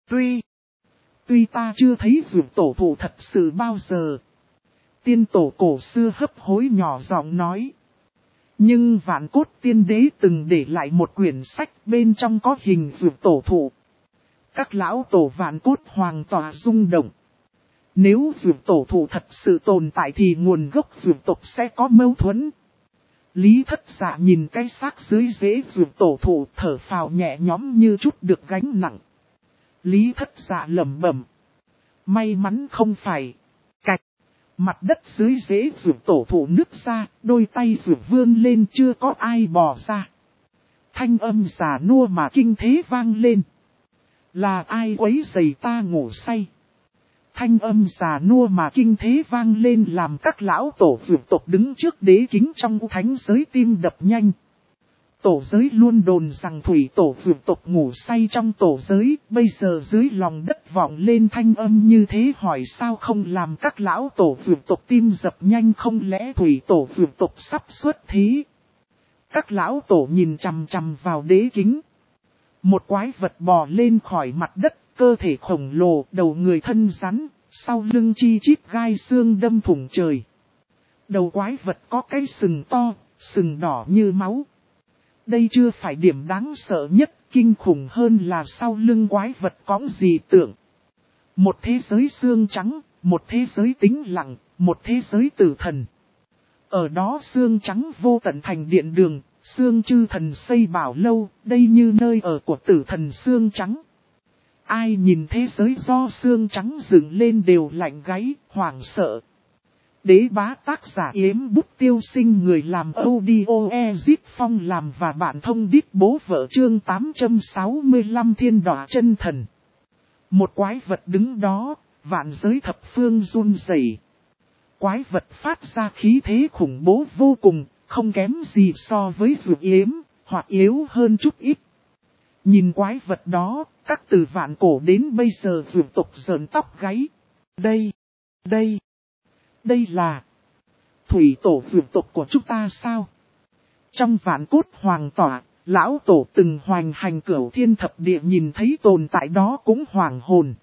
Tuy ta chưa thấy vượt tổ thụ thật sự bao giờ. Tiên tổ cổ xưa hấp hối nhỏ giọng nói. Nhưng vạn cốt tiên đế từng để lại một quyển sách bên trong có hình vượt tổ thụ. Các lão tổ vạn cốt hoàng tỏa rung động. Nếu vượt tổ thụ thật sự tồn tại thì nguồn gốc vượt tộc sẽ có mâu thuẫn. Lý Thất Dạ nhìn cái xác dưới rễ vượt tổ thụ thở phào nhẹ nhõm như chút được gánh nặng. Lý Thất Dạ lẩm bẩm. May mắn không phải. Cạch. Mặt đất dưới rễ vượt tổ thụ nứt ra, đôi tay vượt vươn lên chưa có ai bò ra. Thanh âm già nua mà kinh thế vang lên. Là ai quấy rầy ta ngủ say? Thanh âm già nua mà kinh thế vang lên làm các lão tổ vượt tộc đứng trước đế kính trong thánh giới tim đập nhanh. Tổ giới luôn đồn rằng thủy tổ vượt tộc ngủ say trong tổ giới, bây giờ dưới lòng đất vọng lên thanh âm như thế hỏi sao không làm các lão tổ vượt tộc tim dập nhanh, không lẽ thủy tổ vượt tộc sắp xuất thế? Các lão tổ nhìn chằm chằm vào đế kính. Một quái vật bò lên khỏi mặt đất, cơ thể khổng lồ, đầu người thân rắn, sau lưng chi chít gai xương đâm thủng trời. Đầu quái vật có cái sừng to, sừng đỏ như máu. Đây chưa phải điểm đáng sợ nhất, kinh khủng hơn là sau lưng quái vật cõng dị tượng. Một thế giới xương trắng, một thế giới tĩnh lặng, một thế giới tử thần. Ở đó xương trắng vô tận thành điện đường, xương chư thần xây bảo lâu, đây như nơi ở của tử thần xương trắng. Ai nhìn thế giới do xương trắng dựng lên đều lạnh gáy, hoảng sợ. Đế bá tác giả Yếm Bút Tiêu Sinh, người làm audio Ezit Phong làm và bạn thông đít bố vợ chương 865 Thiên Đọa Chân Thần. Một quái vật đứng đó, vạn giới thập phương run rẩy. Quái vật phát ra khí thế khủng bố vô cùng, không kém gì so với Dược Yếm, hoặc yếu hơn chút ít. Nhìn quái vật đó, các từ vạn cổ đến bây giờ dược tộc sởn tóc gáy. Đây là thủy tổ dược tộc của chúng ta sao? Trong vạn cốt hoàng tỏa, lão tổ từng hoành hành cửu thiên thập địa nhìn thấy tồn tại đó cũng hoàng hồn.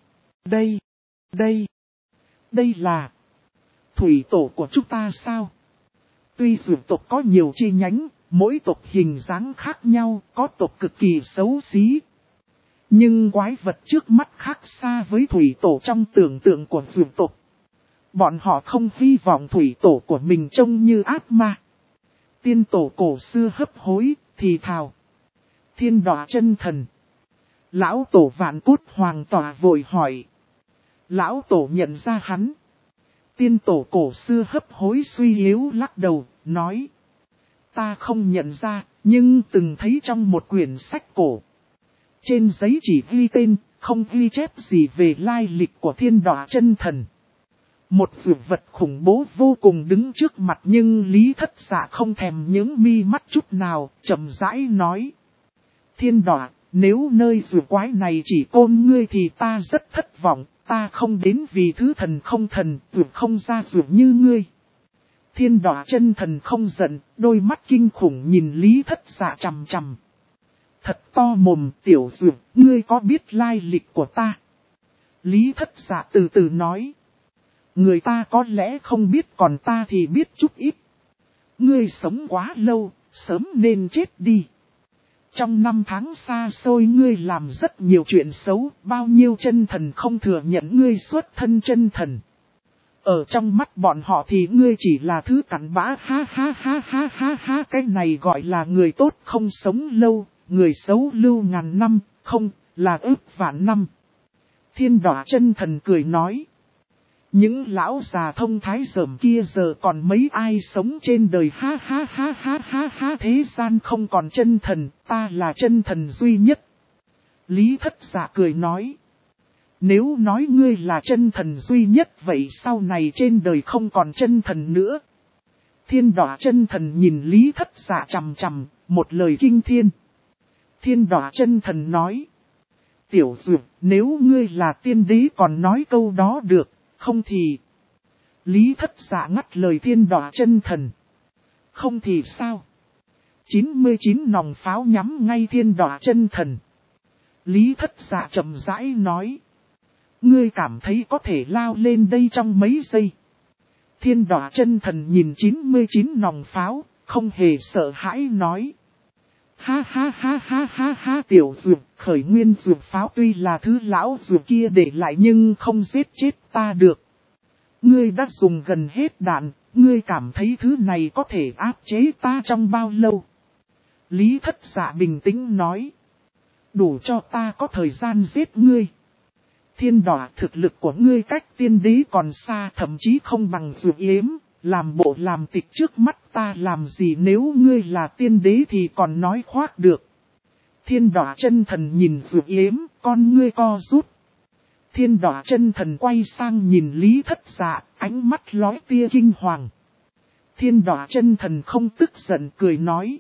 Đây là thủy tổ của chúng ta sao? Tuy dược tộc có nhiều chi nhánh, mỗi tộc hình dáng khác nhau, có tộc cực kỳ xấu xí. Nhưng quái vật trước mắt khác xa với thủy tổ trong tưởng tượng của dược tộc. Bọn họ không hy vọng thủy tổ của mình trông như ác ma. Tiên tổ cổ xưa hấp hối, thì thào. Thiên Đọa Chân Thần. Lão tổ vạn cốt hoàng tỏa vội hỏi. Lão tổ nhận ra hắn. Tiên tổ cổ xưa hấp hối suy yếu lắc đầu, nói. Ta không nhận ra, nhưng từng thấy trong một quyển sách cổ. Trên giấy chỉ ghi tên, không ghi chép gì về lai lịch của Thiên Đọa Chân Thần. Một dược vật khủng bố vô cùng đứng trước mặt, nhưng Lý Thất Dạ không thèm những mi mắt chút nào, chậm rãi nói. Thiên Đọa, nếu nơi dược quái này chỉ côn ngươi thì ta rất thất vọng, ta không đến vì thứ thần không thần, dược không ra dược như ngươi. Thiên Đọa Chân Thần không giận, đôi mắt kinh khủng nhìn Lý Thất Dạ chằm chằm. Thật to mồm, tiểu dược, ngươi có biết lai lịch của ta? Lý Thất Dạ từ từ nói. Người ta có lẽ không biết, còn ta thì biết chút ít. Ngươi sống quá lâu, sớm nên chết đi. Trong năm tháng xa xôi ngươi làm rất nhiều chuyện xấu, bao nhiêu chân thần không thừa nhận ngươi xuất thân chân thần. Ở trong mắt bọn họ thì ngươi chỉ là thứ cặn bã, ha. Cái này gọi là người tốt không sống lâu, người xấu lưu ngàn năm, không, là ước vạn năm. Thiên Đọa Chân Thần cười nói. Những lão già thông thái rởm kia giờ còn mấy ai sống trên đời, ha. Thế gian không còn chân thần, ta là chân thần duy nhất. Lý Thất Dạ cười nói. Nếu nói ngươi là chân thần duy nhất vậy sau này trên đời không còn chân thần nữa. Thiên Đọa Chân Thần nhìn Lý Thất Dạ chằm chằm, một lời kinh thiên. Thiên Đọa Chân Thần nói. Tiểu dược, nếu ngươi là tiên đế còn nói câu đó được, không thì... Lý Thất Dạ ngắt lời Thiên Đọa Chân Thần. Không thì sao? 99 nòng pháo nhắm ngay Thiên Đọa Chân Thần. Lý Thất Dạ chậm rãi nói. Ngươi cảm thấy có thể lao lên đây trong mấy giây. Thiên Đọa Chân Thần nhìn 99 nòng pháo, không hề sợ hãi nói. Ha, tiểu dược, khởi nguyên dược pháo tuy là thứ lão dược kia để lại nhưng không giết chết ta được. Ngươi đã dùng gần hết đạn, ngươi cảm thấy thứ này có thể áp chế ta trong bao lâu? Lý Thất Dạ bình tĩnh nói. Đủ cho ta có thời gian giết ngươi. Thiên Đọa, thực lực của ngươi cách tiên đế còn xa, thậm chí không bằng Dược Yếm, làm bộ làm tịch trước mắt ta làm gì, nếu ngươi là tiên đế thì còn nói khoác được. Thiên Đọa Chân Thần nhìn Dược Yếm, con ngươi co rút. Thiên Đọa Chân Thần quay sang nhìn Lý Thất Dạ, ánh mắt lóe tia kinh hoàng. Thiên Đọa Chân Thần không tức giận cười nói.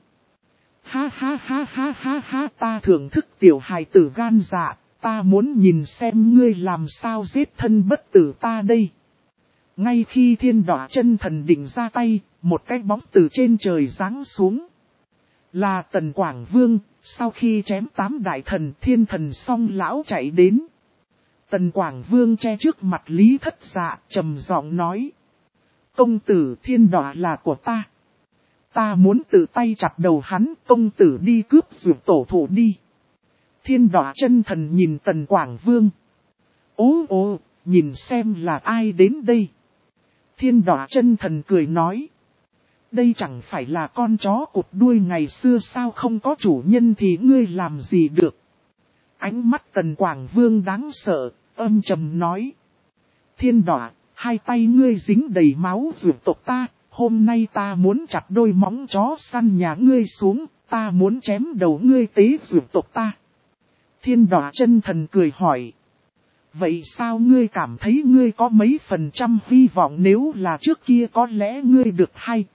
Ha, ta thưởng thức tiểu hài tử gan dạ. Ta muốn nhìn xem ngươi làm sao giết thân bất tử ta đây. Ngay khi Thiên Đọa Chân Thần định ra tay, một cái bóng từ trên trời giáng xuống. Là Tần Quảng Vương, sau khi chém 8 đại thần thiên thần xong lão chạy đến. Tần Quảng Vương che trước mặt Lý Thất Dạ, trầm giọng nói. Công tử Thiên Đọa là của ta. Ta muốn tự tay chặt đầu hắn, công tử đi cướp dược tổ thụ đi. Thiên Đọa Chân Thần nhìn Tần Quảng Vương. Ồ, nhìn xem là ai đến đây. Thiên Đọa Chân Thần cười nói. Đây chẳng phải là con chó cụt đuôi ngày xưa sao, không có chủ nhân thì ngươi làm gì được. Ánh mắt Tần Quảng Vương đáng sợ, âm trầm nói. Thiên Đọa, hai tay ngươi dính đầy máu dược tộc ta, hôm nay ta muốn chặt đôi móng chó săn nhà ngươi xuống, ta muốn chém đầu ngươi tế dược tộc ta. Thiên Đọa Chân Thần cười hỏi. Vậy sao ngươi cảm thấy ngươi có mấy phần trăm hy vọng, nếu là trước kia có lẽ ngươi được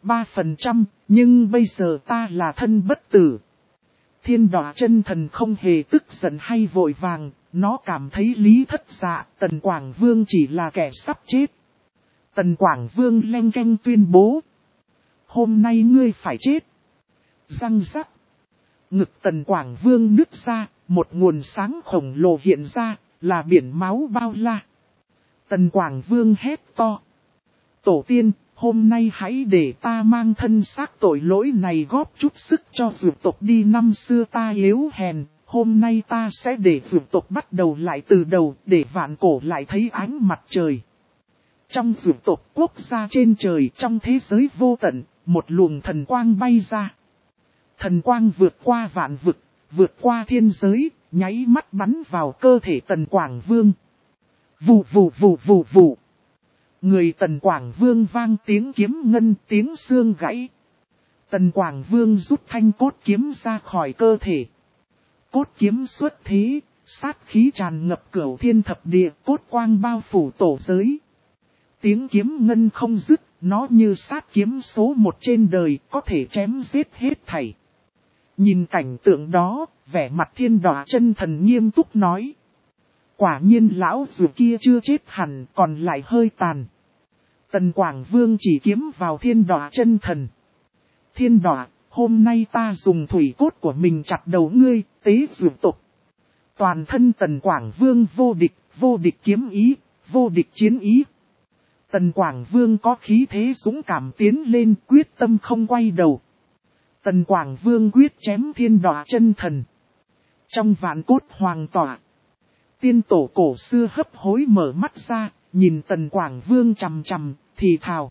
2-3%, nhưng bây giờ ta là thân bất tử. Thiên Đọa Chân Thần không hề tức giận hay vội vàng, nó cảm thấy Lý Thất Dạ, Tần Quảng Vương chỉ là kẻ sắp chết. Tần Quảng Vương leng keng tuyên bố. Hôm nay ngươi phải chết. Răng rắc. Ngực Tần Quảng Vương nứt ra, một nguồn sáng khổng lồ hiện ra, là biển máu bao la. Tần Quảng Vương hét to. Tổ tiên, hôm nay hãy để ta mang thân xác tội lỗi này góp chút sức cho dược tộc đi, năm xưa ta yếu hèn, hôm nay ta sẽ để dược tộc bắt đầu lại từ đầu, để vạn cổ lại thấy ánh mặt trời. Trong dược tộc quốc gia trên trời, trong thế giới vô tận, một luồng thần quang bay ra. Thần quang vượt qua vạn vực, vượt qua thiên giới, nháy mắt bắn vào cơ thể Tần Quảng Vương. Vù vù vù vù vù. Người Tần Quảng Vương vang tiếng kiếm ngân, tiếng xương gãy. Tần Quảng Vương rút thanh cốt kiếm ra khỏi cơ thể. Cốt kiếm xuất thế, sát khí tràn ngập cửu thiên thập địa, cốt quang bao phủ tổ giới. Tiếng kiếm ngân không dứt, nó như sát kiếm số một trên đời, có thể chém giết hết thảy. Nhìn cảnh tượng đó, vẻ mặt Thiên Đọa Chân Thần nghiêm túc nói. Quả nhiên lão dù kia chưa chết hẳn, còn lại hơi tàn. Tần Quảng Vương chỉ kiếm vào Thiên Đọa Chân Thần. Thiên Đọa, hôm nay ta dùng thủy cốt của mình chặt đầu ngươi, tế dược tộc. Toàn thân Tần Quảng Vương vô địch kiếm ý, vô địch chiến ý. Tần Quảng Vương có khí thế dũng cảm tiến lên, quyết tâm không quay đầu. Tần Quảng Vương quyết chém Thiên Đọa Chân Thần. Trong vạn cốt hoàng tỏa, tiên tổ cổ xưa hấp hối mở mắt ra, nhìn Tần Quảng Vương chằm chằm, thì thào.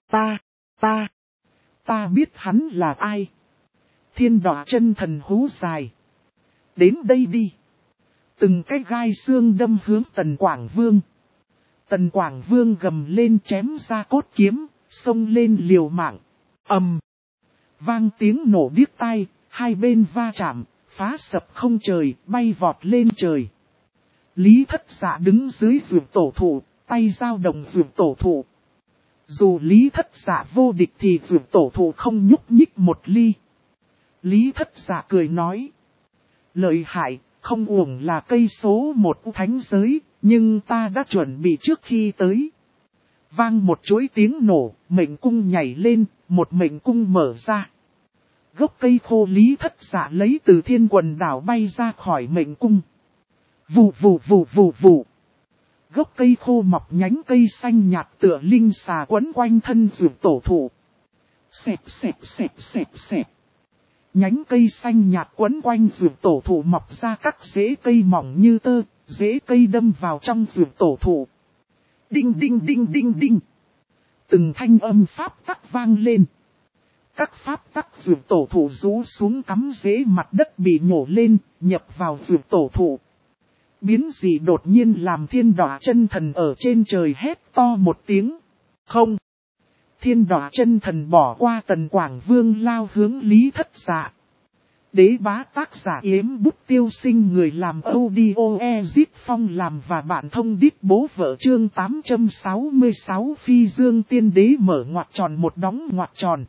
Ta biết hắn là ai. Thiên Đọa Chân Thần hú dài. Đến đây đi. Từng cái gai xương đâm hướng Tần Quảng Vương. Tần Quảng Vương gầm lên chém ra cốt kiếm, xông lên liều mạng. Ầm. Vang tiếng nổ điếc tai, hai bên va chạm, phá sập không trời, bay vọt lên trời. Lý Thất Dạ đứng dưới dược tổ thụ, tay giao động dược tổ thụ. Dù Lý Thất Dạ vô địch thì dược tổ thụ không nhúc nhích một ly. Lý Thất Dạ cười nói. Lợi hại, không uổng là cây số một thánh giới, nhưng ta đã chuẩn bị trước khi tới. Vang một chuỗi tiếng nổ, mệnh cung nhảy lên, một mệnh cung mở ra. Gốc cây khô Lý Thất Dạ lấy từ thiên quần đảo bay ra khỏi mệnh cung. Vù vù vù vù vù. Gốc cây khô mọc nhánh cây xanh nhạt tựa linh xà quấn quanh thân dược tổ thụ. Xẹp xẹp xẹp xẹp xẹp. Nhánh cây xanh nhạt quấn quanh dược tổ thụ mọc ra các rễ cây mỏng như tơ, rễ cây đâm vào trong dược tổ thụ. Đinh đinh đinh đinh đinh. Từng thanh âm pháp tắc vang lên. Các pháp tắc dược tổ thụ rũ xuống cắm rễ mặt đất bị nhổ lên, nhập vào dược tổ thụ. Biến dị đột nhiên làm Thiên Đọa Chân Thần ở trên trời hét to một tiếng. Không. Thiên Đọa Chân Thần bỏ qua Tần Quảng Vương lao hướng Lý Thất Dạ. Đế bá tác giả Yếm Bút Tiêu Sinh, người làm audio Ezip Phong làm và bạn thông đít bố vợ, chương 866 Phi Dương Tiên Đế mở ngoặc tròn một đóng ngoặc tròn.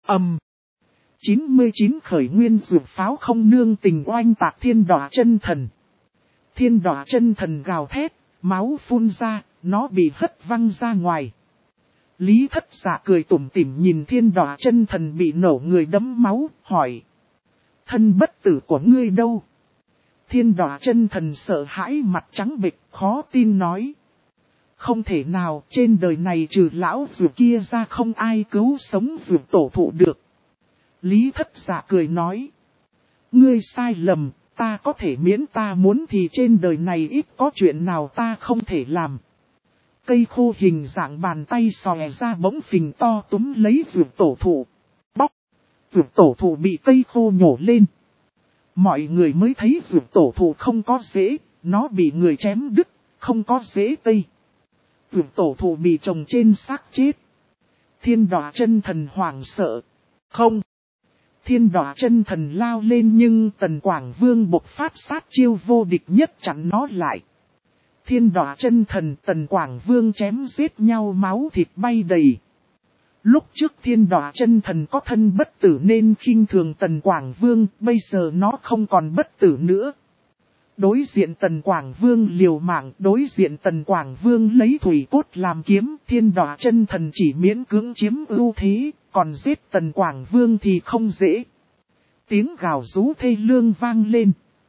99 khởi nguyên dược pháo không nương tình oanh tạc Thiên Đọa Chân Thần. Thiên Đọa Chân Thần gào thét, máu phun ra, nó bị hất văng ra ngoài. Lý Thất Dạ cười tủm tỉm nhìn Thiên Đọa Chân Thần bị nổ người đẫm máu, hỏi. Thân bất tử của ngươi đâu? Thiên Đọa Chân Thần sợ hãi mặt trắng bệch, khó tin nói. Không thể nào, trên đời này trừ lão dược kia ra không ai cứu sống dược tổ thụ được. Lý Thất Dạ cười nói. Ngươi sai lầm, ta có thể miễn ta muốn thì trên đời này ít có chuyện nào ta không thể làm. Cây khô hình dạng bàn tay xòe ra bỗng phình to túm lấy dược tổ thụ. Bóc! Dược tổ thụ bị cây khô nhổ lên. Mọi người mới thấy dược tổ thụ không có rễ, nó bị người chém đứt, không có rễ cây. Vượt tổ thụ bị trồng trên xác chết. Thiên đọa chân thần hoảng sợ. Không. Thiên đọa chân thần lao lên nhưng Tần Quảng Vương bộc phát sát chiêu vô địch nhất chặn nó lại. Thiên đọa chân thần Tần Quảng Vương chém giết nhau máu thịt bay đầy. Lúc trước thiên đọa chân thần có thân bất tử nên khinh thường Tần Quảng Vương, bây giờ nó không còn bất tử nữa. Đối diện Tần Quảng Vương liều mạng, đối diện Tần Quảng Vương lấy thủy cốt làm kiếm, thiên đọa chân thần chỉ miễn cưỡng chiếm ưu thế, còn giết Tần Quảng Vương thì không dễ. Tiếng gào rú thê lương vang lên.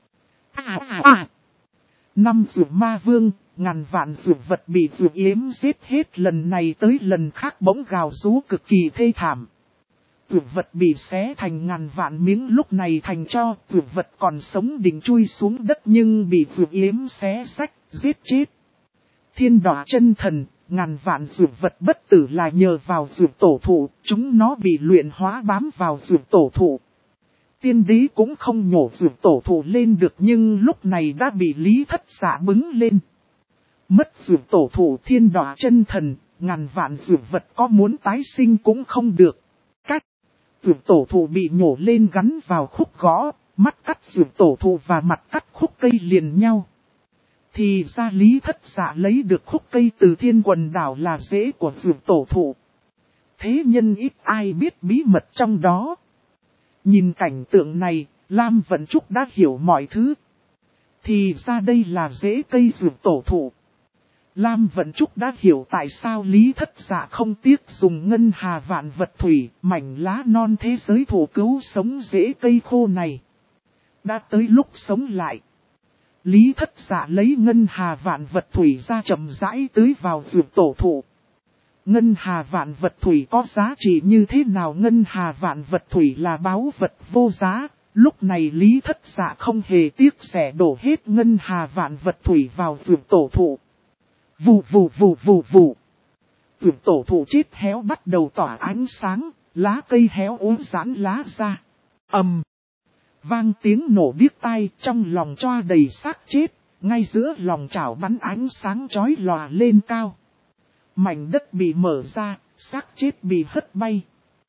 Năm rượu ma vương, ngàn vạn rượu vật bị rượu yếm giết hết, lần này tới lần khác bỗng gào rú cực kỳ thê thảm. Rượu vật bị xé thành ngàn vạn miếng, lúc này thành cho rượu vật còn sống định chui xuống đất nhưng bị rượu yếm xé rách, giết chết. Thiên đọa chân thần, ngàn vạn rượu vật bất tử là nhờ vào rượu tổ thụ, chúng nó bị luyện hóa bám vào rượu tổ thụ. Tiên đế cũng không nhổ rượu tổ thụ lên được nhưng lúc này đã bị Lý Thất Dạ bứng lên. Mất rượu tổ thụ thiên đọa chân thần, ngàn vạn rượu vật có muốn tái sinh cũng không được. Cách rượu tổ thụ bị nhổ lên gắn vào khúc gõ, mắt cắt rượu tổ thụ và mặt cắt khúc cây liền nhau. Thì ra Lý Thất Dạ lấy được khúc cây từ Thiên Quần Đảo là rễ của rượu tổ thụ. Thế nhân ít ai biết bí mật trong đó. Nhìn cảnh tượng này, Lam Vận Trúc đã hiểu mọi thứ. Thì ra đây là rễ cây rượu tổ thụ. Lam Vận Trúc đã hiểu tại sao Lý Thất Dạ không tiếc dùng ngân hà vạn vật thủy, mảnh lá non thế giới thụ cứu sống rễ cây khô này. Đã tới lúc sống lại. Lý Thất Dạ lấy ngân hà vạn vật thủy ra chậm rãi tưới vào rượu tổ thụ. Ngân hà vạn vật thủy có giá trị như thế nào? Ngân hà vạn vật thủy là báu vật vô giá. Lúc này Lý Thất Dạ không hề tiếc rẻ đổ hết ngân hà vạn vật thủy vào rượu tổ thụ. Vù vù vù vù vù. Rượu tổ thụ chết héo bắt đầu tỏa ánh sáng, lá cây héo ốm giãn lá ra. Vang tiếng nổ điếc tai, trong lòng choa đầy xác chết, ngay giữa lòng chảo bắn ánh sáng chói lòa lên cao. Mảnh đất bị mở ra, xác chết bị hất bay.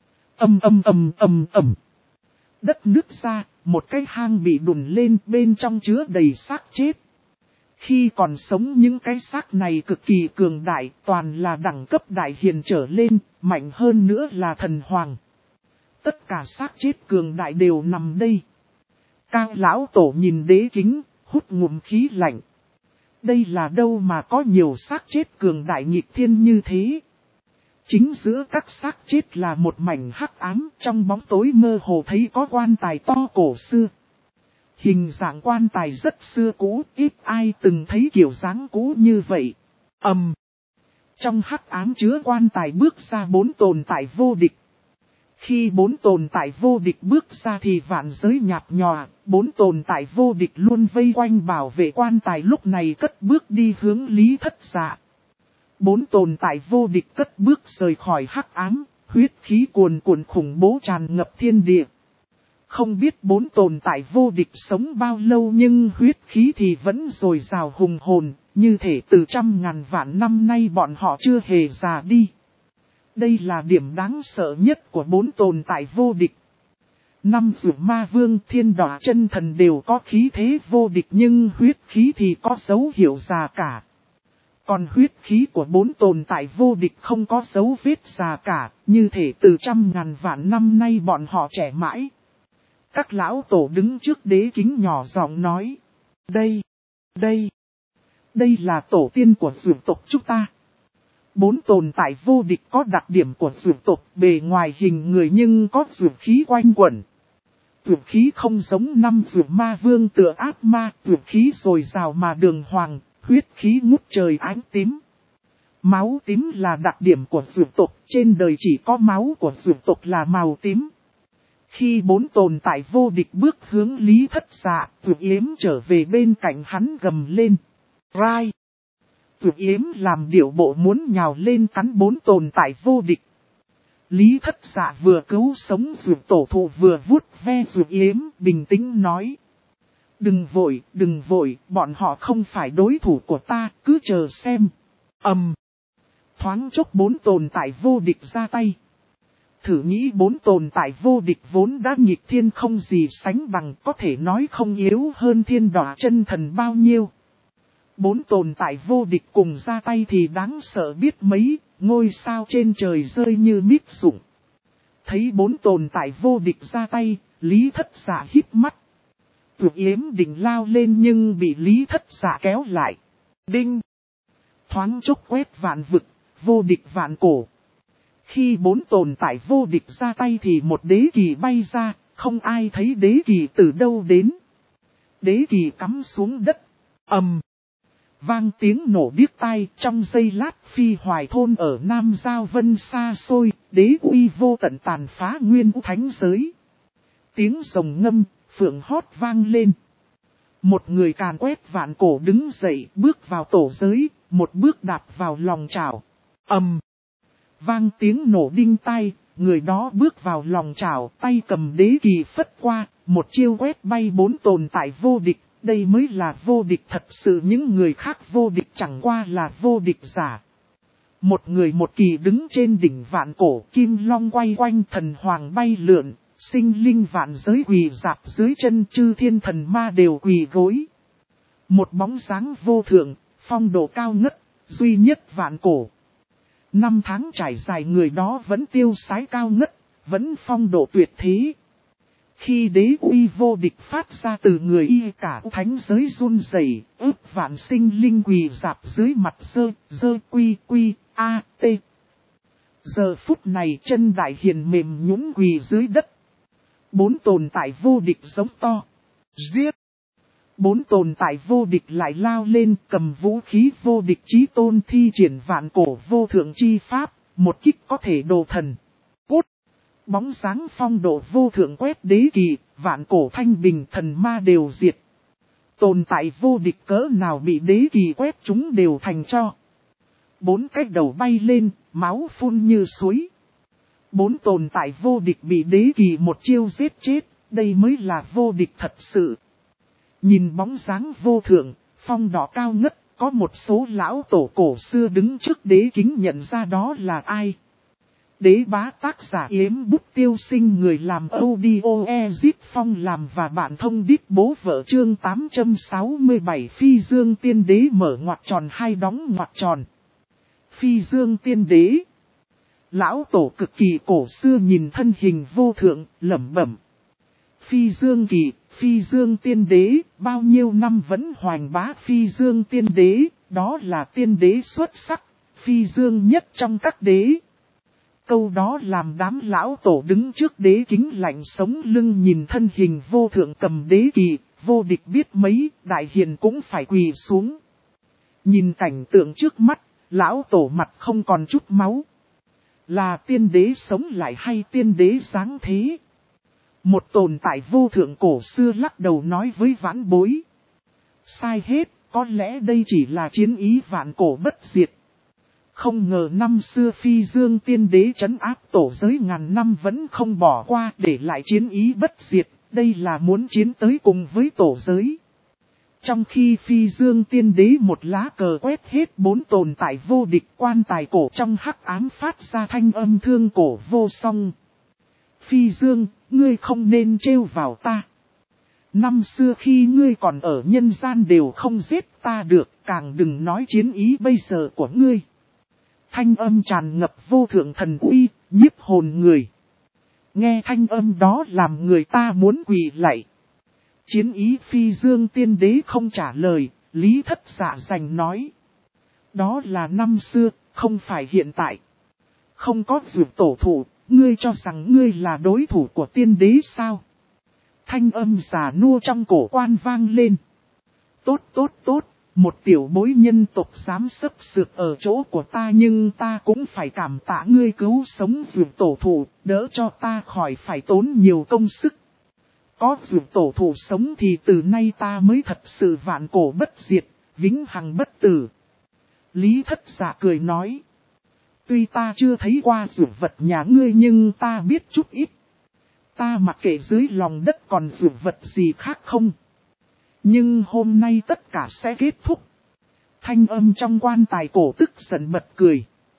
Đất nứt ra, một cái hang bị đùn lên, bên trong chứa đầy xác chết. Khi còn sống những cái xác này cực kỳ cường đại, toàn là đẳng cấp đại hiền trở lên, mạnh hơn nữa là thần hoàng. Tất cả xác chết cường đại đều nằm đây. Cao lão tổ nhìn Đế Kính, hút ngụm khí lạnh. Đây là đâu mà có nhiều xác chết cường đại nghịch thiên như thế. Chính giữa các xác chết là một mảnh hắc ám, trong bóng tối mơ hồ thấy có quan tài to cổ xưa. Hình dạng quan tài rất xưa cũ, ít ai từng thấy kiểu dáng cũ như vậy. Trong hắc ám chứa quan tài bước ra 4 tồn tại vô địch. Khi 4 tồn tại vô địch bước ra thì vạn giới nhạt nhòa, 4 tồn tại vô địch luôn vây quanh bảo vệ quan tài, lúc này cất bước đi hướng Lý Thất Dạ. 4 tồn tại vô địch cất bước rời khỏi hắc ám, huyết khí cuồn cuộn khủng bố tràn ngập thiên địa. Không biết 4 tồn tại vô địch sống bao lâu nhưng huyết khí thì vẫn dồi dào hùng hồn, như thể từ trăm ngàn vạn năm nay bọn họ chưa hề già đi. Đây là điểm đáng sợ nhất của 4 tồn tại vô địch. 5 rượu ma vương thiên đọa chân thần đều có khí thế vô địch nhưng huyết khí thì có dấu hiệu già cả. Còn huyết khí của 4 tồn tại vô địch không có dấu vết già cả, như thể từ trăm ngàn vạn năm nay bọn họ trẻ mãi. Các lão tổ đứng trước Đế Kính nhỏ giọng nói. Đây là tổ tiên của dược tộc chúng ta. 4 tồn tại vô địch có đặc điểm của dược tộc, bề ngoài hình người nhưng có dược khí quanh quẩn. Dược khí không giống 5 dược ma vương tựa ác ma, dược khí dồi dào mà đường hoàng, huyết khí ngút trời ánh tím. Máu tím là đặc điểm của dược tộc, trên đời chỉ có máu của dược tộc là màu tím. Khi 4 tồn tại vô địch bước hướng Lý Thất Dạ, Dược Yếm trở về bên cạnh hắn gầm lên. Rai! Dược Yếm làm điệu bộ muốn nhào lên cắn 4 tồn tại vô địch. Lý Thất Dạ vừa cứu sống Dược Tổ Thụ vừa vuốt ve Dược Yếm, bình tĩnh nói. Đừng vội, bọn họ không phải đối thủ của ta, cứ chờ xem. Thoáng chốc 4 tồn tại vô địch ra tay. Thử nghĩ 4 tồn tại vô địch vốn đã nghịch thiên không gì sánh bằng, có thể nói không yếu hơn thiên đọa chân thần bao nhiêu. 4 tồn tại vô địch cùng ra tay thì đáng sợ biết mấy, ngôi sao trên trời rơi như mít rụng. Thấy 4 tồn tại vô địch ra tay, Lý Thất Dạ hít mắt. Tuyệt Yếm định lao lên nhưng bị Lý Thất Dạ kéo lại. Đinh! Thoáng chốc quét vạn vực, vô địch vạn cổ. Khi 4 tồn tại vô địch ra tay thì một đế kỳ bay ra, không ai thấy đế kỳ từ đâu đến. Đế kỳ cắm xuống đất. Ầm! Vang tiếng nổ điếc tai, trong giây lát Phi Hoài thôn ở Nam Giao Vân xa xôi, đế uy vô tận tàn phá nguyên thánh giới. Tiếng rồng ngâm, phượng hót vang lên. Một người càn quét vạn cổ đứng dậy, bước vào tổ giới, một bước đạp vào lòng chảo. Ầm! Vang tiếng nổ đinh tai, người đó bước vào lòng chảo, tay cầm đế kỳ phất qua, một chiêu quét bay 4 tồn tại vô địch. Đây mới là vô địch thật sự, những người khác vô địch chẳng qua là vô địch giả. Một người một kỳ đứng trên đỉnh vạn cổ, kim long quay quanh, thần hoàng bay lượn, sinh linh vạn giới quỳ dạp dưới chân, chư thiên thần ma đều quỳ gối. Một bóng dáng vô thượng, phong độ cao ngất, duy nhất vạn cổ. 5 tháng trải dài người đó vẫn tiêu sái cao ngất, vẫn phong độ tuyệt thế. Khi đế uy vô địch phát ra từ người y, cả thánh giới run rẩy, ước vạn sinh linh quỳ dạp dưới mặt dơ quy a t. Giờ phút này chân đại hiền mềm nhũn quỳ dưới đất. 4 tồn tại vô địch giống to. Giết! 4 tồn tại vô địch lại lao lên, cầm vũ khí vô địch chí tôn thi triển vạn cổ vô thượng chi pháp, một kích có thể đồ thần. Cút! Bóng dáng phong độ vô thượng quét đế kỳ, vạn cổ thanh bình thần ma đều diệt. Tồn tại vô địch cỡ nào bị đế kỳ quét chúng đều thành cho. 4 cái đầu bay lên, máu phun như suối. 4 tồn tại vô địch bị đế kỳ một chiêu giết chết, đây mới là vô địch thật sự. Nhìn bóng dáng vô thượng, phong đỏ cao ngất, có một số lão tổ cổ xưa đứng trước đế kính nhận ra đó là ai. Đế bá tác giả Yếm Bút Tiêu Sinh, người làm audio Ezip Phong làm và bạn thông đít bố vợ chương 867 Phi Dương Tiên Đế mở ngoặc tròn hai đóng ngoặc tròn. Phi Dương Tiên Đế. Lão tổ cực kỳ cổ xưa nhìn thân hình vô thượng, lẩm bẩm. Phi Dương Kỳ, Phi Dương Tiên Đế, bao nhiêu năm vẫn hoành bá Phi Dương Tiên Đế, đó là tiên đế xuất sắc, Phi Dương nhất trong các đế. Câu đó làm đám lão tổ đứng trước đế kính lạnh sống lưng, nhìn thân hình vô thượng cầm đế kỳ, vô địch biết mấy, đại hiền cũng phải quỳ xuống. Nhìn cảnh tượng trước mắt, lão tổ mặt không còn chút máu. Là tiên đế sống lại hay tiên đế sáng thế? Một tồn tại vô thượng cổ xưa lắc đầu nói với vãn bối. Sai hết, có lẽ đây chỉ là chiến ý vạn cổ bất diệt. Không ngờ năm xưa Phi Dương Tiên Đế trấn áp tổ giới ngàn năm vẫn không bỏ qua, để lại chiến ý bất diệt, đây là muốn chiến tới cùng với tổ giới. Trong khi Phi Dương Tiên Đế một lá cờ quét hết 4 tồn tại vô địch, quan tài cổ trong hắc ám phát ra thanh âm thương cổ vô song. Phi Dương, ngươi không nên trêu vào ta. Năm xưa khi ngươi còn ở nhân gian đều không giết ta được, càng đừng nói chiến ý bây giờ của ngươi. Thanh âm tràn ngập vô thượng thần uy, nhiếp hồn người. Nghe thanh âm đó làm người ta muốn quỳ lạy. Chiến ý Phi Dương Tiên Đế không trả lời, Lý Thất Dạ giành nói. Đó là năm xưa, không phải hiện tại. Không có dược tổ thủ, ngươi cho rằng ngươi là đối thủ của tiên đế sao? Thanh âm già nua trong cổ quan vang lên. Tốt, một tiểu bối nhân tộc dám sấp sược ở chỗ của ta, nhưng ta cũng phải cảm tạ ngươi cứu sống dược tổ thủ, đỡ cho ta khỏi phải tốn nhiều công sức. Có dược tổ thủ sống thì từ nay ta mới thật sự vạn cổ bất diệt, vĩnh hằng bất tử. Lý Thất Dạ cười nói. Tuy ta chưa thấy qua dược vật nhà ngươi nhưng ta biết chút ít. Ta mặc kệ dưới lòng đất còn dược vật gì khác không. Nhưng hôm nay tất cả sẽ kết thúc. Thanh âm trong quan tài cổ tức giận bật cười.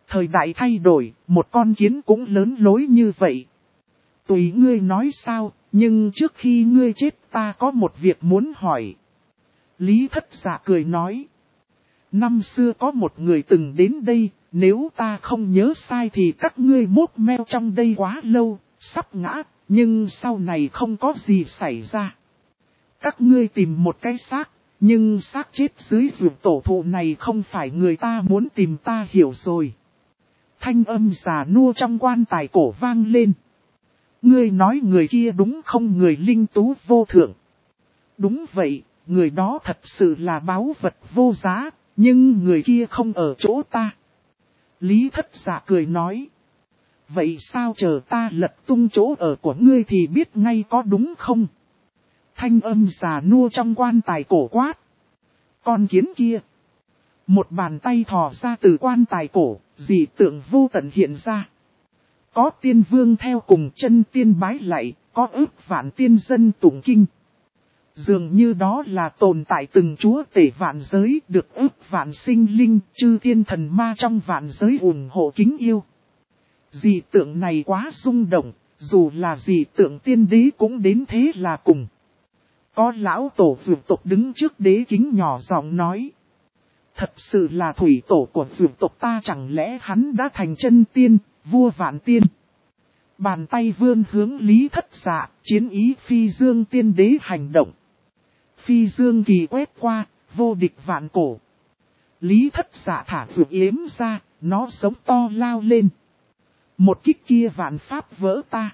Thời đại thay đổi, một con kiến cũng lớn lối như vậy. Tùy ngươi nói sao, nhưng trước khi ngươi chết ta có một việc muốn hỏi. Lý Thất Dạ cười nói. Năm xưa có một người từng đến đây, nếu ta không nhớ sai thì các ngươi mốt meo trong đây quá lâu, sắp ngã, nhưng sau này không có gì xảy ra. Các ngươi tìm một cái xác, nhưng xác chết dưới ruột tổ thụ này không phải người ta muốn tìm, ta hiểu rồi. Thanh âm già nua trong quan tài cổ vang lên. Ngươi nói người kia đúng không, người linh tú vô thượng? Đúng vậy, người đó thật sự là báu vật vô giá, nhưng người kia không ở chỗ ta. Lý Thất Dạ cười nói. Vậy sao chờ ta lật tung chỗ ở của ngươi thì biết ngay có đúng không? Thanh âm già nua trong quan tài cổ quát. Con kiến kia. Một bàn tay thò ra từ quan tài cổ, dị tượng vô tận hiện ra. Có tiên vương theo cùng chân tiên bái lạy, có ước vạn tiên dân tụng kinh. Dường như đó là tồn tại từng chúa tể vạn giới, được ước vạn sinh linh, chư thiên thần ma trong vạn giới ủng hộ kính yêu. Dị tượng này quá rung động, dù là dị tượng tiên đế cũng đến thế là cùng. Có lão tổ vượt tộc đứng trước đế kính nhỏ giọng nói. Thật sự là thủy tổ của vượt tộc ta, chẳng lẽ hắn đã thành chân tiên, vua vạn tiên. Bàn tay vươn hướng Lý Thất Dạ, chiến ý phi dương tiên đế hành động. Phi dương kỳ quét qua, vô địch vạn cổ. Lý Thất Dạ thả vượt yếm ra, nó sống to lao lên. Một kích kia vạn pháp vỡ ta.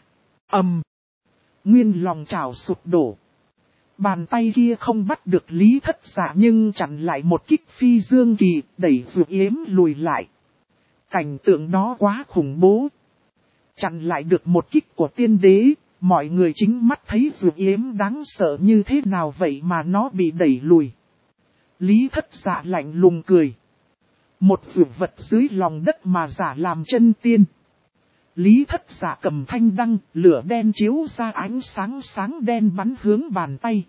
Nguyên lòng trào sụp đổ. Bàn tay kia không bắt được Lý Thất Dạ nhưng chặn lại một kích phi dương kỳ, đẩy vượt yếm lùi lại. Cảnh tượng đó quá khủng bố. Chặn lại được một kích của tiên đế, mọi người chính mắt thấy vượt yếm đáng sợ như thế nào vậy mà nó bị đẩy lùi. Lý Thất Dạ lạnh lùng cười. Một vượt vật dưới lòng đất mà giả làm chân tiên. Lý Thất Dạ cầm thanh đăng, lửa đen chiếu ra ánh sáng sáng đen bắn hướng bàn tay.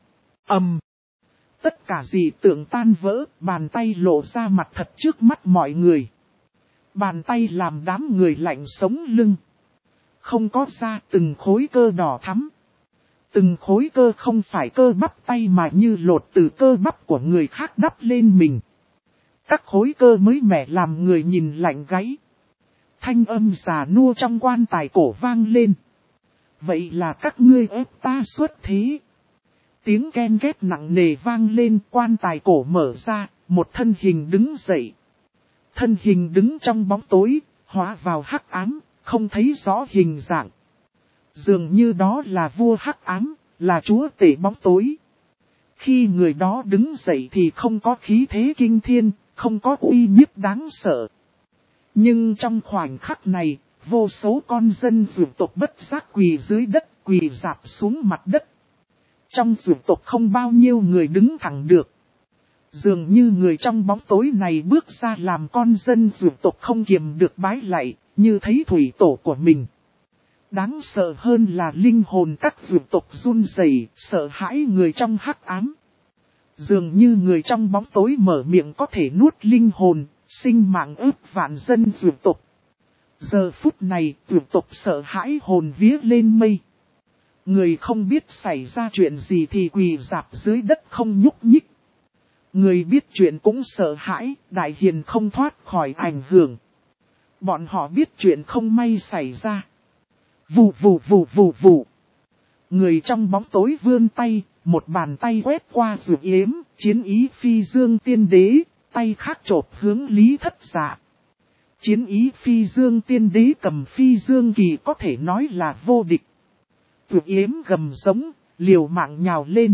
Tất cả dị tượng tan vỡ, bàn tay lộ ra mặt thật trước mắt mọi người. Bàn tay làm đám người lạnh sống lưng. Không có da, từng khối cơ đỏ thắm. Từng khối cơ không phải cơ bắp tay mà như lột từ cơ bắp của người khác đắp lên mình. Các khối cơ mới mẻ làm người nhìn lạnh gáy. Thanh âm già nua trong quan tài cổ vang lên. Vậy là các ngươi ép ta xuất thế. Tiếng ken két nặng nề vang lên, quan tài cổ mở ra, một thân hình đứng dậy. Thân hình đứng trong bóng tối, hóa vào hắc ám, không thấy rõ hình dạng. Dường như đó là vua hắc ám, là chúa tể bóng tối. Khi người đó đứng dậy thì không có khí thế kinh thiên, không có uy nhiếp đáng sợ. Nhưng trong khoảnh khắc này, vô số con dân vượt tộc bất giác quỳ dưới đất, quỳ rạp xuống mặt đất. Trong vượt tộc không bao nhiêu người đứng thẳng được. Dường như người trong bóng tối này bước ra làm con dân vượt tộc không kiềm được bái lạy, như thấy thủy tổ của mình. Đáng sợ hơn là linh hồn các vượt tộc run rẩy, sợ hãi người trong hắc ám. Dường như người trong bóng tối mở miệng có thể nuốt linh hồn, sinh mạng ước vạn dân vượt tộc. Giờ phút này, vượt tộc sợ hãi hồn vía lên mây. Người không biết xảy ra chuyện gì thì quỳ rạp dưới đất không nhúc nhích. Người biết chuyện cũng sợ hãi, đại hiền không thoát khỏi ảnh hưởng. Bọn họ biết chuyện không may xảy ra. Vù vù vù vù vù. Người trong bóng tối vươn tay, một bàn tay quét qua vượt yếm, chiến ý phi dương tiên đế, tay khác chộp hướng Lý Thất Dạ. Chiến ý phi dương tiên đế cầm phi dương kỳ có thể nói là vô địch. Vượt yếm gầm giống, liều mạng nhào lên.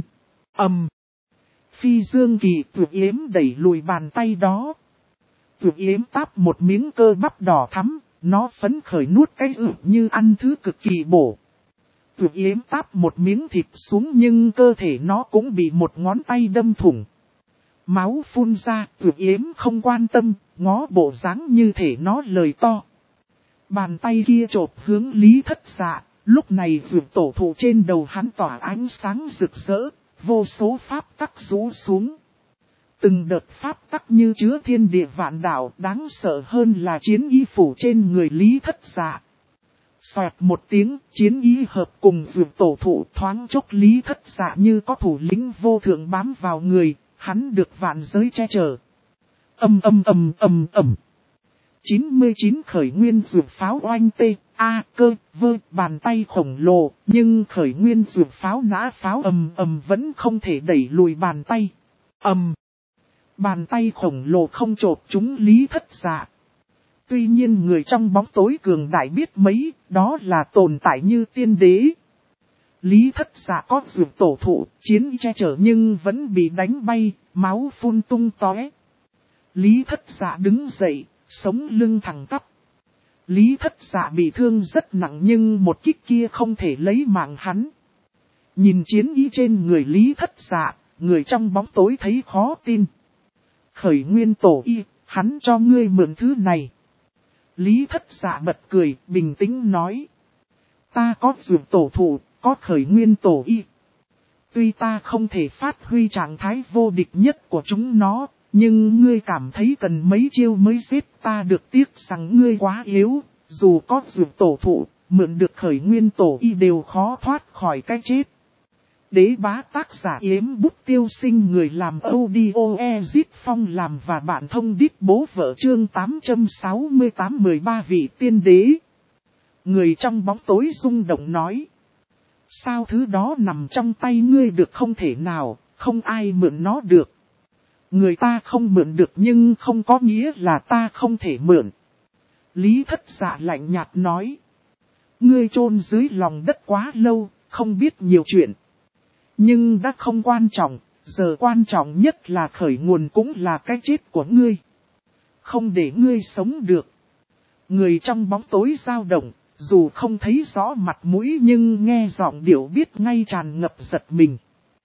Phi dương kỳ vượt yếm đẩy lùi bàn tay đó. Vượt yếm táp một miếng cơ bắp đỏ thắm, nó phấn khởi nuốt cái như ăn thứ cực kỳ bổ. Vượt yếm táp một miếng thịt xuống nhưng cơ thể nó cũng bị một ngón tay đâm thủng. Máu phun ra, vượt yếm không quan tâm, ngó bộ dáng như thể nó lời to. Bàn tay kia chộp hướng Lý Thất Dạ, lúc này vượt tổ thụ trên đầu hắn tỏa ánh sáng rực rỡ, vô số pháp tắc rũ xuống. Từng đợt pháp tắc như chứa thiên địa vạn đạo, đáng sợ hơn là chiến ý phủ trên người Lý Thất Dạ. Xoẹt một tiếng, chiến ý hợp cùng dược tổ thụ, thoáng chốc Lý Thất Dạ như có thủ lĩnh vô thượng bám vào người, hắn được vạn giới che chở. 99 khởi nguyên dược pháo oanh tê, a cơ, vơ, bàn tay khổng lồ, nhưng khởi nguyên dược pháo nã pháo vẫn không thể đẩy lùi bàn tay. Bàn tay khổng lồ không chộp trúng Lý Thất Dạ. Tuy nhiên người trong bóng tối cường đại biết mấy, đó là tồn tại như tiên đế. Lý Thất Dạ có dược tổ thụ, chiến che chở nhưng vẫn bị đánh bay, máu phun tung tóe. Lý Thất Dạ đứng dậy, sống lưng thẳng tắp. Lý Thất Dạ bị thương rất nặng nhưng một kích kia không thể lấy mạng hắn. Nhìn chiến ý trên người Lý Thất Dạ, người trong bóng tối thấy khó tin. Khởi nguyên tổ y, hắn cho ngươi mượn thứ này. Lý Thất Dạ bật cười, bình tĩnh nói. Ta có dược tổ thụ, có khởi nguyên tổ y. Tuy ta không thể phát huy trạng thái vô địch nhất của chúng nó, nhưng ngươi cảm thấy cần mấy chiêu mới giết ta, được tiếc rằng ngươi quá yếu. Dù có dược tổ thụ, mượn được khởi nguyên tổ y đều khó thoát khỏi cái chết. Đế bá tác giả Yếm Bút Tiêu Sinh, người làm audio Ezit Phong làm và bạn thông đít bố vợ, chương 868, 13 vị tiên đế. Người trong bóng tối rung động nói. Sao thứ đó nằm trong tay ngươi được? Không thể nào, không ai mượn nó được. Người ta không mượn được nhưng không có nghĩa là ta không thể mượn. Lý Thất Dạ lạnh nhạt nói. Ngươi chôn dưới lòng đất quá lâu, không biết nhiều chuyện. Nhưng đã không quan trọng, giờ quan trọng nhất là khởi nguồn cũng là cái chết của ngươi. Không để ngươi sống được. Người trong bóng tối dao động, dù không thấy rõ mặt mũi nhưng nghe giọng điệu biết ngay tràn ngập giật mình.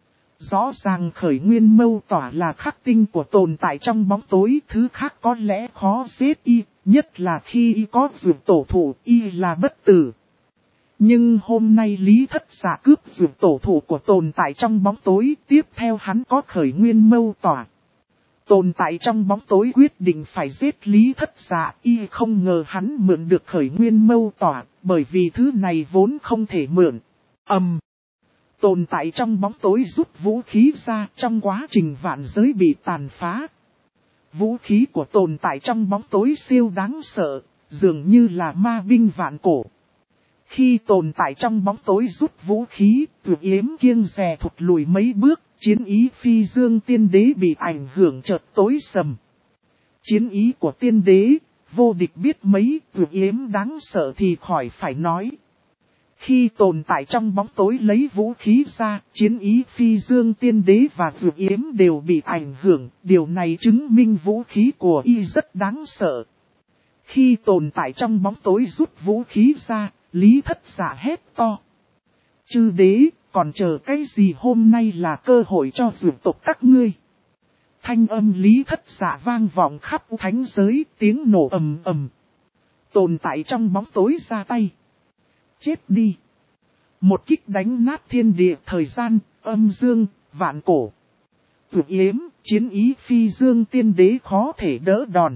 Rõ ràng khởi nguyên mâu tỏa là khắc tinh của tồn tại trong bóng tối, thứ khác có lẽ khó giết y, nhất là khi y có dược tổ thụ, y là bất tử. Nhưng hôm nay Lý Thất Dạ cướp dược tổ thụ của tồn tại trong bóng tối, tiếp theo hắn có khởi nguyên mâu tỏa. Tồn tại trong bóng tối quyết định phải giết Lý Thất Dạ, y không ngờ hắn mượn được khởi nguyên mâu tỏa, bởi vì thứ này vốn không thể mượn. Tồn tại trong bóng tối rút vũ khí ra, trong quá trình vạn giới bị tàn phá. Vũ khí của tồn tại trong bóng tối siêu đáng sợ, dường như là ma binh vạn cổ. Khi tồn tại trong bóng tối rút vũ khí, Tuyệt Yếm kiêng dè thụt lùi mấy bước, chiến ý phi dương tiên đế bị ảnh hưởng chợt tối sầm. Chiến ý của tiên đế, vô địch biết mấy, Tuyệt Yếm đáng sợ thì khỏi phải nói. Khi tồn tại trong bóng tối lấy vũ khí ra, chiến ý phi dương tiên đế và Tuyệt Yếm đều bị ảnh hưởng, điều này chứng minh vũ khí của y rất đáng sợ. Khi tồn tại trong bóng tối rút vũ khí ra, Lý Thất Dạ hét to. Chư đế, còn chờ cái gì? Hôm nay là cơ hội cho dược tộc các ngươi. Thanh âm Lý Thất Dạ vang vọng khắp thánh giới, tiếng nổ ầm ầm. Tồn tại trong bóng tối ra tay. Chết đi. Một kích đánh nát thiên địa, thời gian, âm dương, vạn cổ. Tuyệt Yếm, chiến ý phi dương tiên đế khó thể đỡ đòn.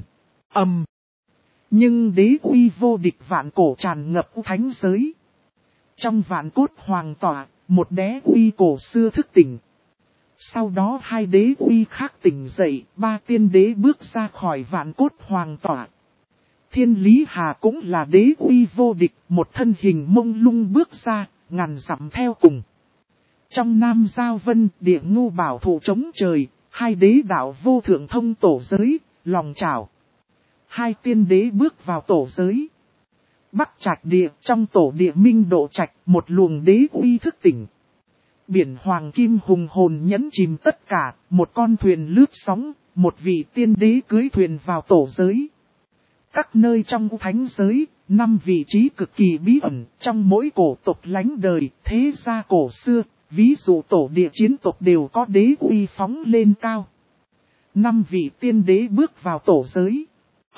Nhưng đế uy vô địch vạn cổ tràn ngập thánh giới. Trong vạn cốt hoàng tỏa, một đế uy cổ xưa thức tỉnh. Sau đó hai đế uy khác tỉnh dậy, ba tiên đế bước ra khỏi vạn cốt hoàng tỏa. Thiên Lý Hà cũng là đế uy vô địch, một thân hình mông lung bước ra, ngàn dặm theo cùng. Trong Nam Giao Vân, địa ngu bảo thủ chống trời, hai đế đạo vô thượng thông tổ giới, lòng chảo. Hai tiên đế bước vào tổ giới. Bắc Trạch địa, trong tổ địa Minh Độ Trạch, một luồng đế uy thức tỉnh. Biển hoàng kim hùng hồn nhấn chìm tất cả, một con thuyền lướt sóng, một vị tiên đế cưới thuyền vào tổ giới. Các nơi trong thánh giới, 5 vị trí cực kỳ bí ẩn, trong mỗi cổ tộc lánh đời, thế gia cổ xưa, ví dụ tổ địa chiến tộc đều có đế uy phóng lên cao. 5 vị tiên đế bước vào tổ giới.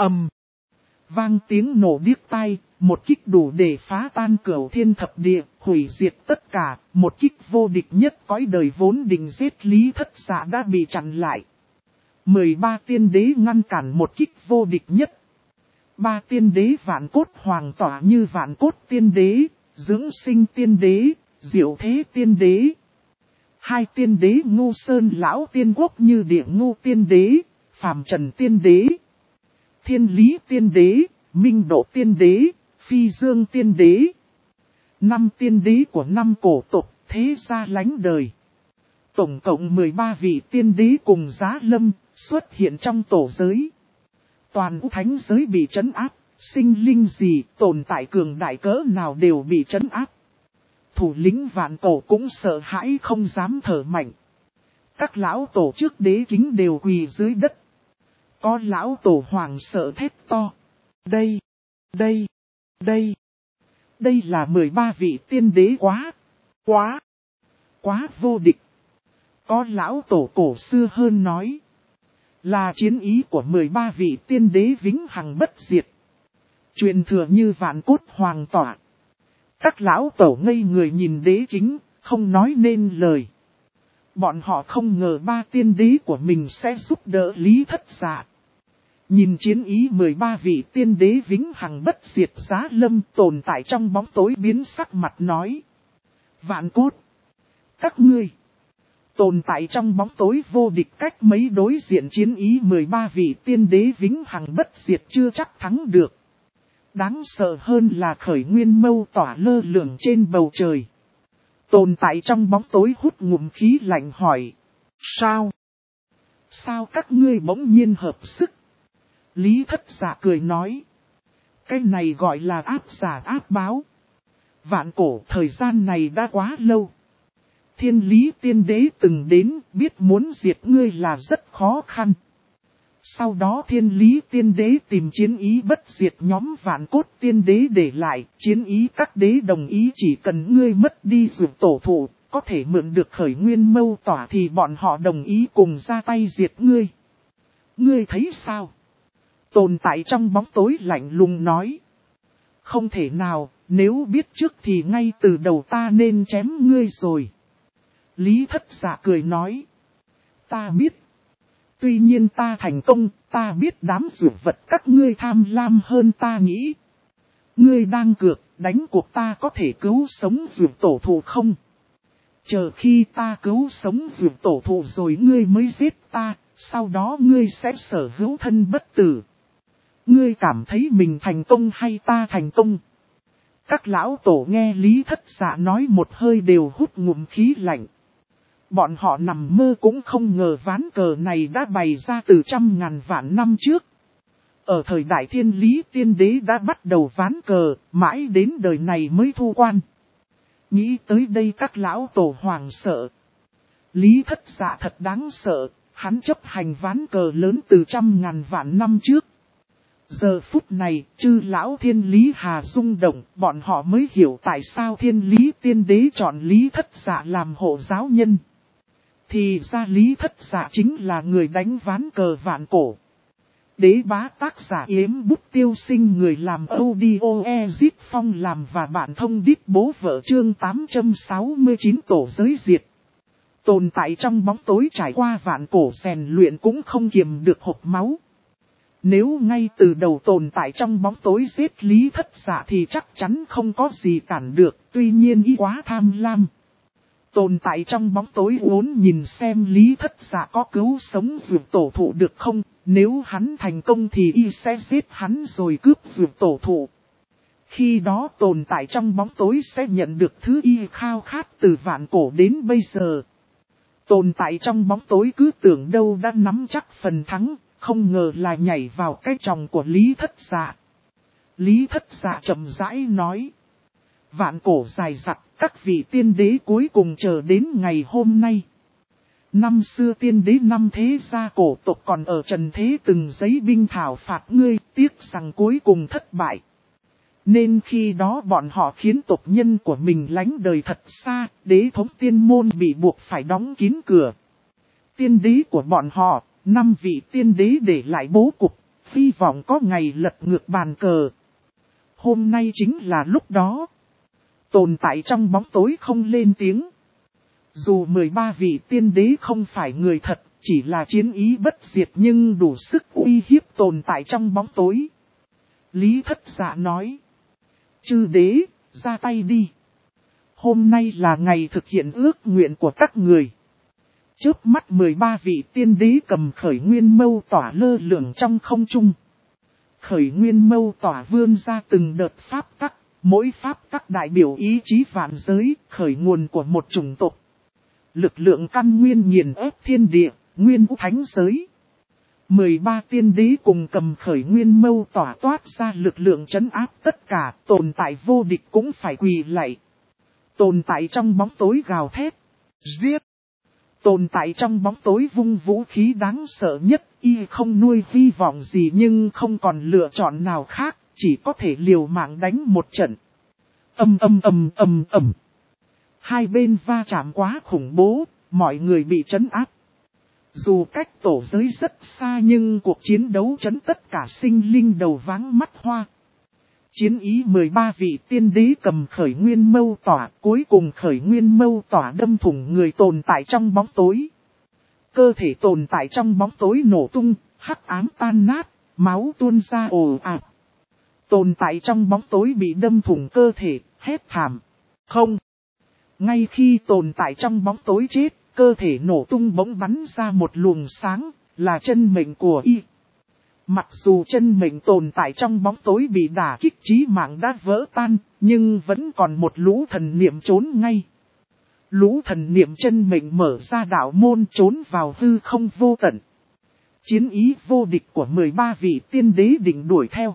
Vang tiếng nổ điếc tai, một kích đủ để phá tan cửu thiên thập địa, hủy diệt tất cả, một kích vô địch nhất cõi đời vốn định giết Lý Thất Dạ đã bị chặn lại. 13 tiên đế ngăn cản một kích vô địch nhất. 3 tiên đế vạn cốt hoàng tỏa như vạn cốt tiên đế, dưỡng sinh tiên đế, diệu thế tiên đế. 2 tiên đế ngu sơn lão tiên quốc như địa ngu tiên đế, phàm trần tiên đế, thiên lý tiên đế, minh độ tiên đế, phi dương tiên đế. 5 tiên đế của 5 cổ tộc thế gia lánh đời. Tổng cộng 13 vị tiên đế cùng Giá Lâm xuất hiện trong tổ giới. Toàn thánh giới bị trấn áp, sinh linh gì tồn tại cường đại cỡ nào đều bị trấn áp. Thủ lĩnh vạn cổ cũng sợ hãi không dám thở mạnh. Các lão tổ trước đế kính đều quỳ dưới đất. Có lão tổ hoàng sợ thét to. Đây là 13 vị tiên đế quá vô địch. Có lão tổ cổ xưa hơn nói. Là chiến ý của 13 vị tiên đế vĩnh hằng bất diệt. Truyền thừa như vạn cốt hoàng tỏa. Các lão tổ ngây người nhìn đế kính, không nói nên lời. Bọn họ không ngờ 3 tiên đế của mình sẽ giúp đỡ Lý Thất Dạ. Nhìn chiến ý 13 vị tiên đế vĩnh hằng bất diệt Giá Lâm tồn tại trong bóng tối biến sắc mặt nói. Vạn cốt, các ngươi tồn tại trong bóng tối vô địch cách mấy đối diện chiến ý 13 vị tiên đế vĩnh hằng bất diệt chưa chắc thắng được. Đáng sợ hơn là khởi nguyên mâu tỏa lơ lửng trên bầu trời. Tồn tại trong bóng tối hút ngụm khí lạnh hỏi. Sao? Sao các ngươi bỗng nhiên hợp sức? Lý Thất Dạ cười nói. Cái này gọi là áp giả áp báo. Vạn cổ thời gian này đã quá lâu. Thiên lý tiên đế từng đến biết muốn diệt ngươi là rất khó khăn. Sau đó thiên lý tiên đế tìm chiến ý bất diệt nhóm vạn cốt tiên đế để lại. Chiến ý các đế đồng ý chỉ cần ngươi mất đi dược tổ thụ, có thể mượn được khởi nguyên mâu tỏa thì bọn họ đồng ý cùng ra tay diệt ngươi. Ngươi thấy sao? Tồn tại trong bóng tối lạnh lùng nói. Không thể nào, nếu biết trước thì ngay từ đầu ta nên chém ngươi rồi. Lý Thất Dạ cười nói. Ta biết. Tuy nhiên ta thành công, ta biết đám dược vật các ngươi tham lam hơn ta nghĩ. Ngươi đang cược, đánh cuộc ta có thể cứu sống dược tổ thụ không? Chờ khi ta cứu sống dược tổ thụ rồi ngươi mới giết ta, sau đó ngươi sẽ sở hữu thân bất tử. Ngươi cảm thấy mình thành công hay ta thành công? Các lão tổ nghe Lý Thất Dạ nói một hơi đều hút ngụm khí lạnh. Bọn họ nằm mơ cũng không ngờ ván cờ này đã bày ra từ 100.000 vạn năm trước. Ở thời đại thiên lý tiên đế đã bắt đầu ván cờ, mãi đến đời này mới thu quan. Nghĩ tới đây các lão tổ hoàng sợ. Lý Thất Dạ thật đáng sợ, hắn chấp hành ván cờ lớn từ 100.000 vạn năm trước. Giờ phút này, chư lão thiên lý hà rung động, bọn họ mới hiểu tại sao thiên lý tiên đế chọn Lý Thất Dạ làm hộ giáo nhân. Thì ra Lý Thất Dạ chính là người đánh ván cờ vạn cổ. Đế bá tác giả Yếm Bút Tiêu Sinh, người làm audio Ezit Phong làm và bản thông đít bố vợ chương 869 tổ giới diệt. Tồn tại trong bóng tối trải qua vạn cổ rèn luyện cũng không kiềm được hộc máu. Nếu ngay từ đầu tồn tại trong bóng tối giết Lý Thất Dạ thì chắc chắn không có gì cản được, tuy nhiên y quá tham lam. Tồn tại trong bóng tối uốn nhìn xem Lý Thất Dạ có cứu sống dược tổ thụ được không, nếu hắn thành công thì y sẽ giết hắn rồi cướp dược tổ thụ. Khi đó tồn tại trong bóng tối sẽ nhận được thứ y khao khát từ vạn cổ đến bây giờ. Tồn tại trong bóng tối cứ tưởng đâu đã nắm chắc phần thắng, không ngờ là nhảy vào cái chòng của Lý Thất Dạ. Lý Thất Dạ chậm rãi nói. Vạn cổ dài dặt, các vị tiên đế cuối cùng chờ đến ngày hôm nay. Năm xưa tiên đế năm thế gia cổ tộc còn ở trần thế từng giấy binh thảo phạt ngươi, tiếc rằng cuối cùng thất bại. Nên khi đó bọn họ khiến tộc nhân của mình lánh đời thật xa, đế thống tiên môn bị buộc phải đóng kín cửa. Tiên đế của bọn họ, 5 vị tiên đế để lại bố cục, hy vọng có ngày lật ngược bàn cờ. Hôm nay chính là lúc đó. Tồn tại trong bóng tối không lên tiếng. Dù 13 vị tiên đế không phải người thật, chỉ là chiến ý bất diệt nhưng đủ sức uy hiếp tồn tại trong bóng tối. Lý Thất Dạ nói. Chư đế, ra tay đi. Hôm nay là ngày thực hiện ước nguyện của các người. Chớp mắt 13 vị tiên đế cầm khởi nguyên mâu tỏa lơ lửng trong không trung. Khởi nguyên mâu tỏa vươn ra từng đợt pháp tắc, mỗi pháp tắc đại biểu ý chí vạn giới, khởi nguồn của một chủng tộc. Lực lượng căn nguyên nghiền ép thiên địa, nguyên vũ thánh giới. 13 tiên đế cùng cầm khởi nguyên mâu tỏa toát ra lực lượng trấn áp tất cả, tồn tại vô địch cũng phải quỳ lạy. Tồn tại trong bóng tối gào thét, giết. Tồn tại trong bóng tối vung vũ khí đáng sợ nhất, y không nuôi hy vọng gì nhưng không còn lựa chọn nào khác, chỉ có thể liều mạng đánh một trận. Ầm. Hai bên va chạm quá khủng bố, mọi người bị trấn áp. Dù cách tổ giới rất xa nhưng cuộc chiến đấu trấn tất cả sinh linh đầu váng mắt hoa. Chiến ý 13 vị tiên đế cầm khởi nguyên mâu tỏa, cuối cùng khởi nguyên mâu tỏa đâm thủng người tồn tại trong bóng tối. Cơ thể tồn tại trong bóng tối nổ tung, hắc ám tan nát, máu tuôn ra ồ ạt. Tồn tại trong bóng tối bị đâm thủng cơ thể, hét thảm. Không. Ngay khi tồn tại trong bóng tối chết, cơ thể nổ tung bỗng bắn ra một luồng sáng, là chân mệnh của y. Mặc dù chân mệnh tồn tại trong bóng tối bị đả kích chí mạng đã vỡ tan, nhưng vẫn còn một lũ thần niệm trốn ngay. Lũ thần niệm chân mệnh mở ra đạo môn trốn vào hư không vô tận. Chiến ý vô địch của 13 vị tiên đế định đuổi theo.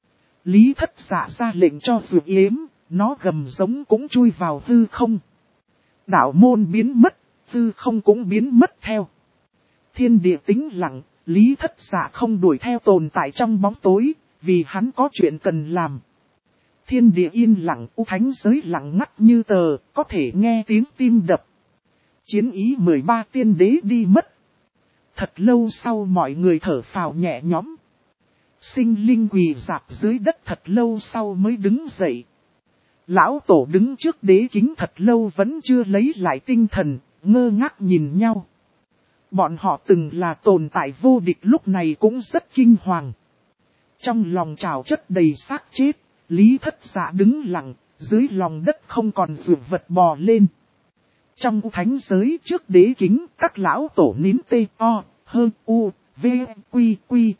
Lý Thất Dạ ra lệnh cho Dược Yếm, nó gầm giống cũng chui vào hư không. Đạo môn biến mất, hư không cũng biến mất theo. Thiên địa tĩnh lặng. Lý Thất Dạ không đuổi theo tồn tại trong bóng tối, vì hắn có chuyện cần làm. Thiên địa yên lặng, u thánh giới lặng ngắt như tờ, có thể nghe tiếng tim đập. Chiến ý 13 tiên đế đi mất. Thật lâu sau mọi người thở phào nhẹ nhõm. Sinh linh quỳ rạp dưới đất thật lâu sau mới đứng dậy. Lão tổ đứng trước đế kính thật lâu vẫn chưa lấy lại tinh thần, ngơ ngác nhìn nhau. Bọn họ từng là tồn tại vô địch lúc này cũng rất kinh hoàng. Trong lòng trào chất đầy xác chết, Lý Thất Dạ đứng lặng, dưới lòng đất không còn dược vật bò lên. Trong thánh giới trước đế kính, các lão tổ nín tê o, hơn u, v, quy quy.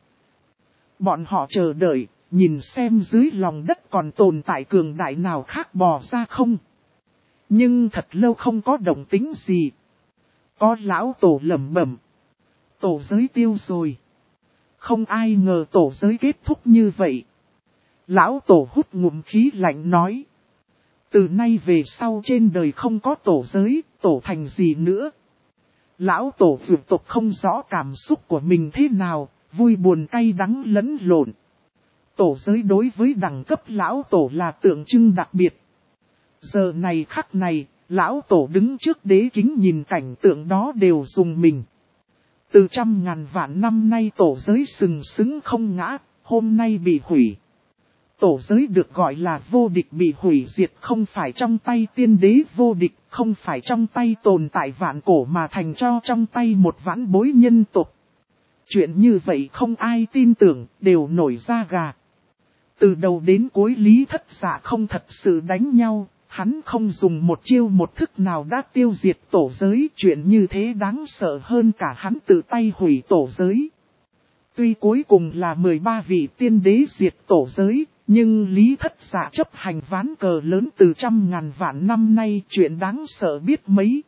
Bọn họ chờ đợi, nhìn xem dưới lòng đất còn tồn tại cường đại nào khác bò ra không. Nhưng thật lâu không có động tĩnh gì. Có lão tổ lẩm bẩm. Tổ giới tiêu rồi. Không ai ngờ tổ giới kết thúc như vậy. Lão tổ hút ngụm khí lạnh nói. Từ nay về sau trên đời không có tổ giới, tổ thành gì nữa. Lão tổ vượt tộc không rõ cảm xúc của mình thế nào, vui buồn cay đắng lẫn lộn. Tổ giới đối với đẳng cấp lão tổ là tượng trưng đặc biệt. Giờ này khắc này, lão tổ đứng trước đế kính nhìn cảnh tượng đó đều rùng mình. Từ trăm ngàn vạn năm nay tổ giới sừng sững không ngã, hôm nay bị hủy. Tổ giới được gọi là vô địch bị hủy diệt không phải trong tay tiên đế vô địch, không phải trong tay tồn tại vạn cổ mà thành cho trong tay một vãn bối nhân tộc. Chuyện như vậy không ai tin tưởng, đều nổi da gà. Từ đầu đến cuối Lý Thất Dạ không thật sự đánh nhau. Hắn không dùng một chiêu một thức nào đã tiêu diệt tổ giới, chuyện như thế đáng sợ hơn cả hắn tự tay hủy tổ giới. Tuy cuối cùng là 13 vị tiên đế diệt tổ giới, nhưng Lý Thất Dạ chấp hành ván cờ lớn từ trăm ngàn vạn năm nay chuyện đáng sợ biết mấy.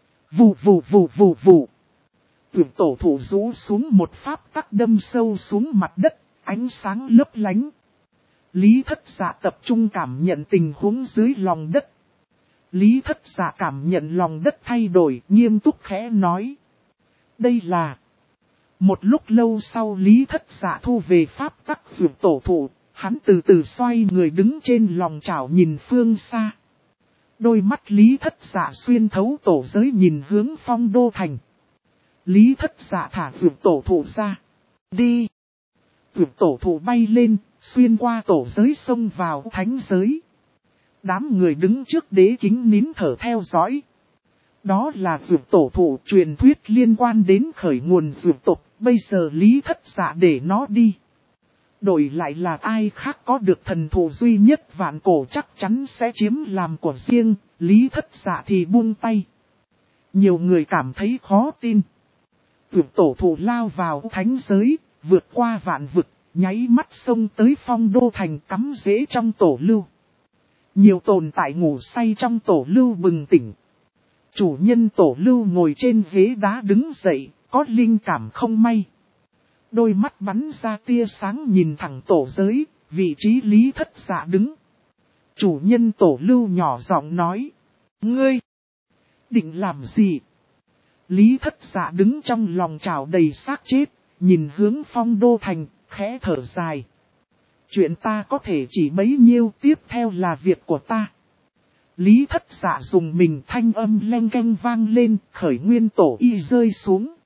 Vù. Tuyển tổ thủ rũ xuống một pháp tắc đâm sâu xuống mặt đất, ánh sáng lấp lánh. Lý Thất Dạ tập trung cảm nhận tình huống dưới lòng đất. Lý Thất Dạ cảm nhận lòng đất thay đổi, nghiêm túc khẽ nói. Đây là... Một lúc lâu sau Lý Thất Dạ thu về pháp tắc vượt tổ thụ, hắn từ từ xoay người đứng trên lòng chảo nhìn phương xa. Đôi mắt Lý Thất Dạ xuyên thấu tổ giới nhìn hướng Phong Đô Thành. Lý Thất Dạ thả vượt tổ thụ ra. Đi! Vượt tổ thụ bay lên, xuyên qua tổ giới xông vào thánh giới. Đám người đứng trước đế kính nín thở theo dõi. Đó là dược tổ thụ truyền thuyết liên quan đến khởi nguồn dược tộc, bây giờ Lý Thất Dạ để nó đi. Đổi lại là ai khác có được thần thụ duy nhất vạn cổ chắc chắn sẽ chiếm làm của riêng, Lý Thất Dạ thì buông tay. Nhiều người cảm thấy khó tin. Dược tổ thụ lao vào thánh giới, vượt qua vạn vực, nháy mắt xông tới Phong Đô Thành cắm rễ trong tổ lưu. Nhiều tồn tại ngủ say trong tổ lưu bừng tỉnh. Chủ nhân tổ lưu ngồi trên ghế đá đứng dậy, có linh cảm không may. Đôi mắt bắn ra tia sáng nhìn thẳng tổ giới, vị trí Lý Thất Dạ đứng. Chủ nhân tổ lưu nhỏ giọng nói. Ngươi! Định làm gì? Lý Thất Dạ đứng trong lòng trào đầy xác chết, nhìn hướng Phong Đô Thành, khẽ thở dài. Chuyện ta có thể chỉ bấy nhiêu, tiếp theo là việc của ta. Lý Thất Dạ dùng mình, thanh âm leng keng vang lên, khởi nguyên tổ y rơi xuống.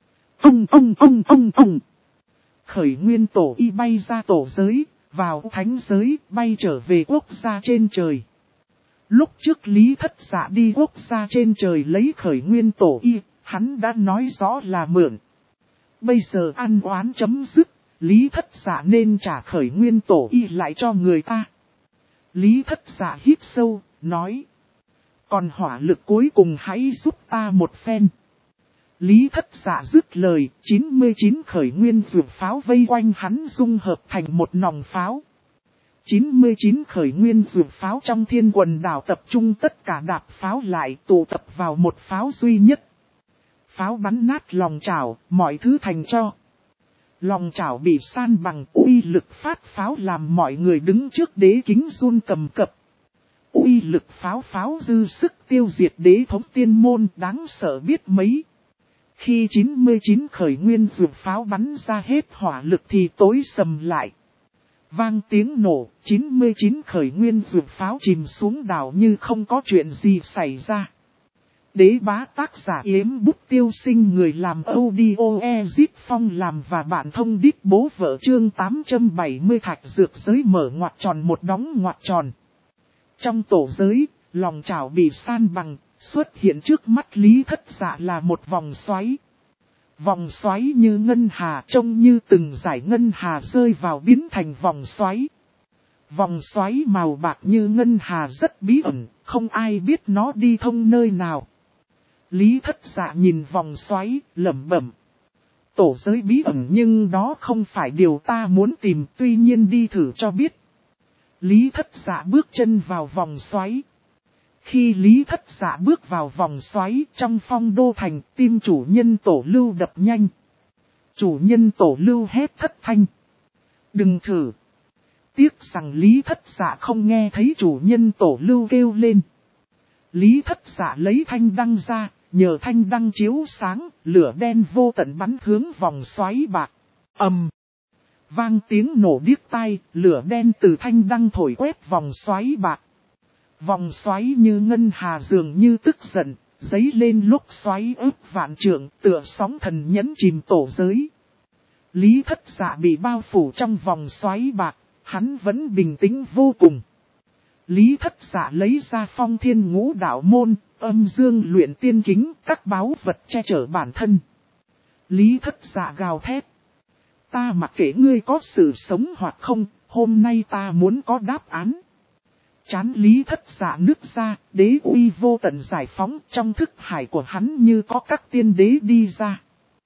Ông. Khởi nguyên tổ y bay ra tổ giới, vào thánh giới, bay trở về quốc gia trên trời. Lúc trước Lý Thất Dạ đi quốc gia trên trời lấy khởi nguyên tổ y, hắn đã nói rõ là mượn. Bây giờ ăn oán chấm dứt, Lý Thất Dạ nên trả khởi nguyên tổ y lại cho người ta. Lý Thất Dạ hít sâu, nói. Còn hỏa lực cuối cùng hãy giúp ta một phen. Lý Thất Dạ dứt lời, 99 khởi nguyên dược pháo vây quanh hắn dung hợp thành một nòng pháo. 99 khởi nguyên dược pháo trong thiên quần đảo tập trung tất cả đạp pháo lại tụ tập vào một pháo duy nhất. Pháo bắn nát lòng chảo, mọi thứ thành tro. Lòng chảo bị san bằng, uy lực phát pháo làm mọi người đứng trước đế kính run cầm cập. Uy lực pháo dư sức tiêu diệt đế thống tiên môn đáng sợ biết mấy. Khi 99 khởi nguyên dược pháo bắn ra hết hỏa lực thì tối sầm lại. Vang tiếng nổ, 99 khởi nguyên dược pháo chìm xuống đảo như không có chuyện gì xảy ra. Đế bá tác giả Yếm Bút Tiêu Sinh, người làm audio Ezit Phong làm và bản thông đít bố vợ, chương 870 thạch dược giới mở ngoặc tròn một đóng ngoặc tròn. Trong tổ giới, lòng chảo bị san bằng, xuất hiện trước mắt Lý Thất Dạ là một vòng xoáy. Vòng xoáy như ngân hà, trông như từng dải ngân hà rơi vào biến thành vòng xoáy. Vòng xoáy màu bạc như ngân hà rất bí ẩn, không ai biết nó đi thông nơi nào. Lý Thất Dạ nhìn vòng xoáy, lẩm bẩm. Tổ giới bí ẩn nhưng đó không phải điều ta muốn tìm, tuy nhiên đi thử cho biết. Lý Thất Dạ bước chân vào vòng xoáy. Khi Lý Thất Dạ bước vào vòng xoáy, trong Phong Đô Thành, tim chủ nhân tổ lưu đập nhanh. Chủ nhân tổ lưu hét thất thanh. Đừng thử. Tiếc rằng Lý Thất Dạ không nghe thấy chủ nhân tổ lưu kêu lên. Lý Thất Dạ lấy thanh đăng ra, nhờ thanh đăng chiếu sáng, lửa đen vô tận bắn hướng vòng xoáy bạc. Ầm. Vang tiếng nổ điếc tai, lửa đen từ thanh đăng thổi quét vòng xoáy bạc. Vòng xoáy như ngân hà dường như tức giận, dấy lên lúc xoáy ức vạn trượng, tựa sóng thần nhấn chìm tổ giới. Lý Thất Dạ bị bao phủ trong vòng xoáy bạc, hắn vẫn bình tĩnh vô cùng. Lý Thất Dạ lấy ra Phong Thiên Ngũ Đạo Môn, Âm Dương Luyện Tiên Kính, các báu vật che chở bản thân. Lý Thất Dạ gào thét. Ta mặc kệ ngươi có sự sống hoặc không, hôm nay ta muốn có đáp án. Chán Lý Thất Dạ nứt ra, đế uy vô tận giải phóng, trong thức hải của hắn như có các tiên đế đi ra.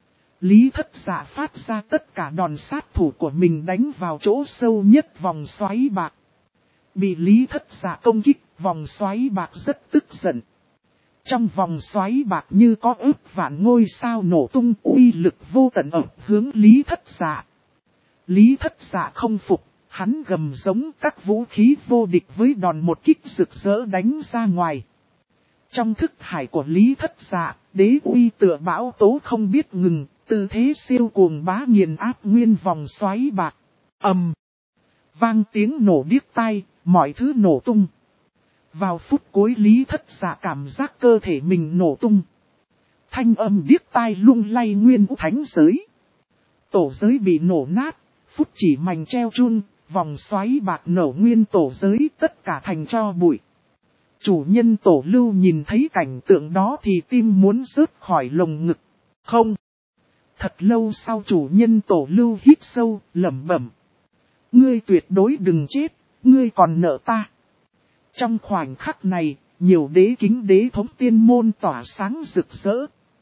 Lý Thất Dạ phát ra tất cả đòn sát thủ của mình đánh vào chỗ sâu nhất vòng xoáy bạc. Bị Lý Thất Dạ công kích, vòng xoáy bạc rất tức giận. Trong vòng xoáy bạc như có ức vạn ngôi sao nổ tung, uy lực vô tận ập hướng Lý Thất Dạ. Lý Thất Dạ không phục, hắn gầm giống, các vũ khí vô địch với đòn một kích rực rỡ đánh ra ngoài. Trong thức hải của Lý Thất Dạ, đế uy tựa bão tố không biết ngừng, tư thế siêu cuồng bá nghiền áp nguyên vòng xoáy bạc. Ầm. Vang tiếng nổ điếc tai, mọi thứ nổ tung. Vào phút cuối Lý Thất Dạ cảm giác cơ thể mình nổ tung. Thanh âm điếc tai lung lay nguyên thánh giới. Tổ giới bị nổ nát, phút chỉ mảnh treo chun, vòng xoáy bạc nổ nguyên tổ giới tất cả thành tro bụi. Chủ nhân tổ Lưu nhìn thấy cảnh tượng đó thì tim muốn rớt khỏi lồng ngực. Không. Thật lâu sau chủ nhân tổ Lưu hít sâu, lẩm bẩm. Ngươi tuyệt đối đừng chết, ngươi còn nợ ta. Trong khoảnh khắc này, nhiều đế kính đế thống tiên môn tỏa sáng rực rỡ.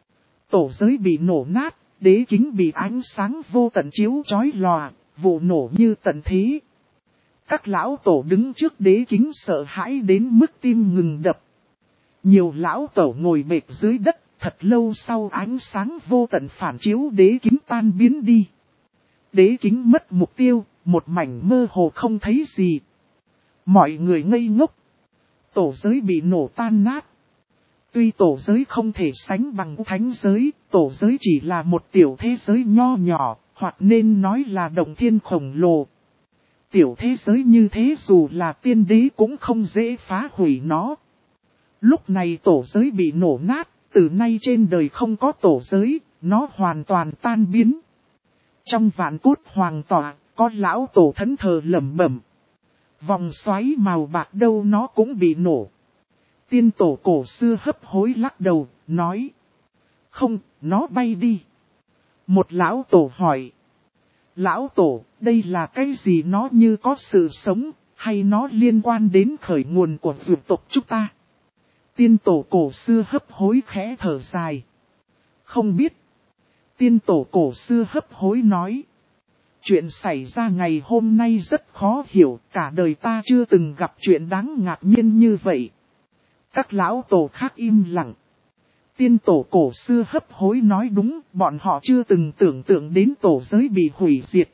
Tổ giới bị nổ nát, đế kính bị ánh sáng vô tận chiếu chói lòa, vụ nổ như tận thế. Các lão tổ đứng trước đế kính sợ hãi đến mức tim ngừng đập. Nhiều lão tổ ngồi bệt dưới đất, thật lâu sau ánh sáng vô tận phản chiếu đế kính tan biến đi. Đế kính mất mục tiêu, một mảnh mơ hồ không thấy gì. Mọi người ngây ngốc. Tổ giới bị nổ tan nát. Tuy tổ giới không thể sánh bằng thánh giới, tổ giới chỉ là một tiểu thế giới nho nhỏ, hoặc nên nói là động thiên khổng lồ. Tiểu thế giới như thế dù là tiên đế cũng không dễ phá hủy nó. Lúc này tổ giới bị nổ nát, từ nay trên đời không có tổ giới, nó hoàn toàn tan biến. Trong vạn cốt hoàng tọa, có lão tổ thẫn thờ lẩm bẩm. Vòng xoáy màu bạc đâu nó cũng bị nổ. Tiên tổ cổ xưa hấp hối lắc đầu, nói. Không, nó bay đi. Một lão tổ hỏi. Lão tổ, đây là cái gì nó như có sự sống, hay nó liên quan đến khởi nguồn của vượt tộc chúng ta? Tiên tổ cổ xưa hấp hối khẽ thở dài. Không biết. Tiên tổ cổ xưa hấp hối nói. Chuyện xảy ra ngày hôm nay rất khó hiểu, cả đời ta chưa từng gặp chuyện đáng ngạc nhiên như vậy. Các lão tổ khác im lặng. Tiên tổ cổ xưa hấp hối nói đúng, bọn họ chưa từng tưởng tượng đến tổ giới bị hủy diệt.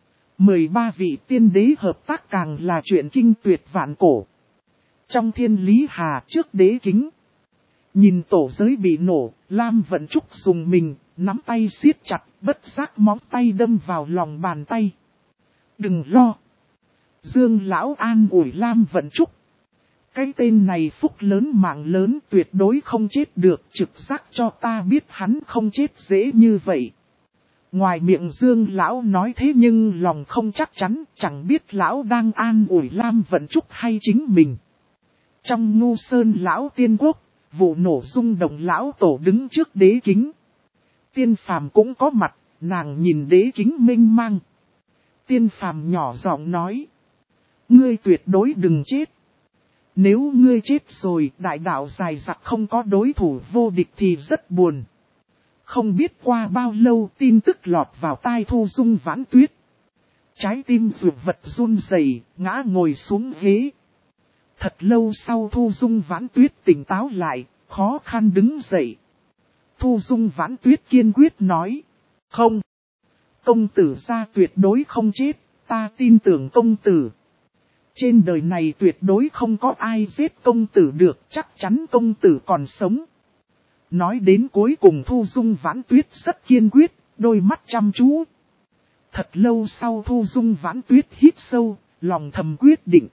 13 vị tiên đế hợp tác càng là chuyện kinh tuyệt vạn cổ. Trong thiên lý hà trước đế kính. Nhìn tổ giới bị nổ, Lam Vận Trúc dùng mình, nắm tay siết chặt, bất giác móng tay đâm vào lòng bàn tay. Đừng lo. Dương lão an ủi Lam Vận Trúc. Cái tên này phúc lớn mạng lớn tuyệt đối không chết được, trực giác cho ta biết hắn không chết dễ như vậy. Ngoài miệng Dương lão nói thế nhưng lòng không chắc chắn, chẳng biết lão đang an ủi Lam Vận Trúc hay chính mình. Trong Ngu Sơn lão tiên quốc, vụ nổ rung động lão tổ đứng trước đế kính. Tiên phàm cũng có mặt, nàng nhìn đế kính mênh mang. Tiên phàm nhỏ giọng nói. Ngươi tuyệt đối đừng chết. Nếu ngươi chết rồi, đại đạo dài dặc không có đối thủ vô địch thì rất buồn. Không biết qua bao lâu tin tức lọt vào tai Thu Dung Vãn Tuyết. Trái tim ruột vật run rẩy, ngã ngồi xuống ghế. Thật lâu sau Thu Dung Vãn Tuyết tỉnh táo lại, khó khăn đứng dậy. Thu Dung Vãn Tuyết kiên quyết nói. Không. Công tử gia tuyệt đối không chết, ta tin tưởng công tử. Trên đời này tuyệt đối không có ai giết công tử được, chắc chắn công tử còn sống. Nói đến cuối cùng Thu Dung Vãn Tuyết rất kiên quyết, đôi mắt chăm chú. Thật lâu sau Thu Dung Vãn Tuyết hít sâu, lòng thầm quyết định.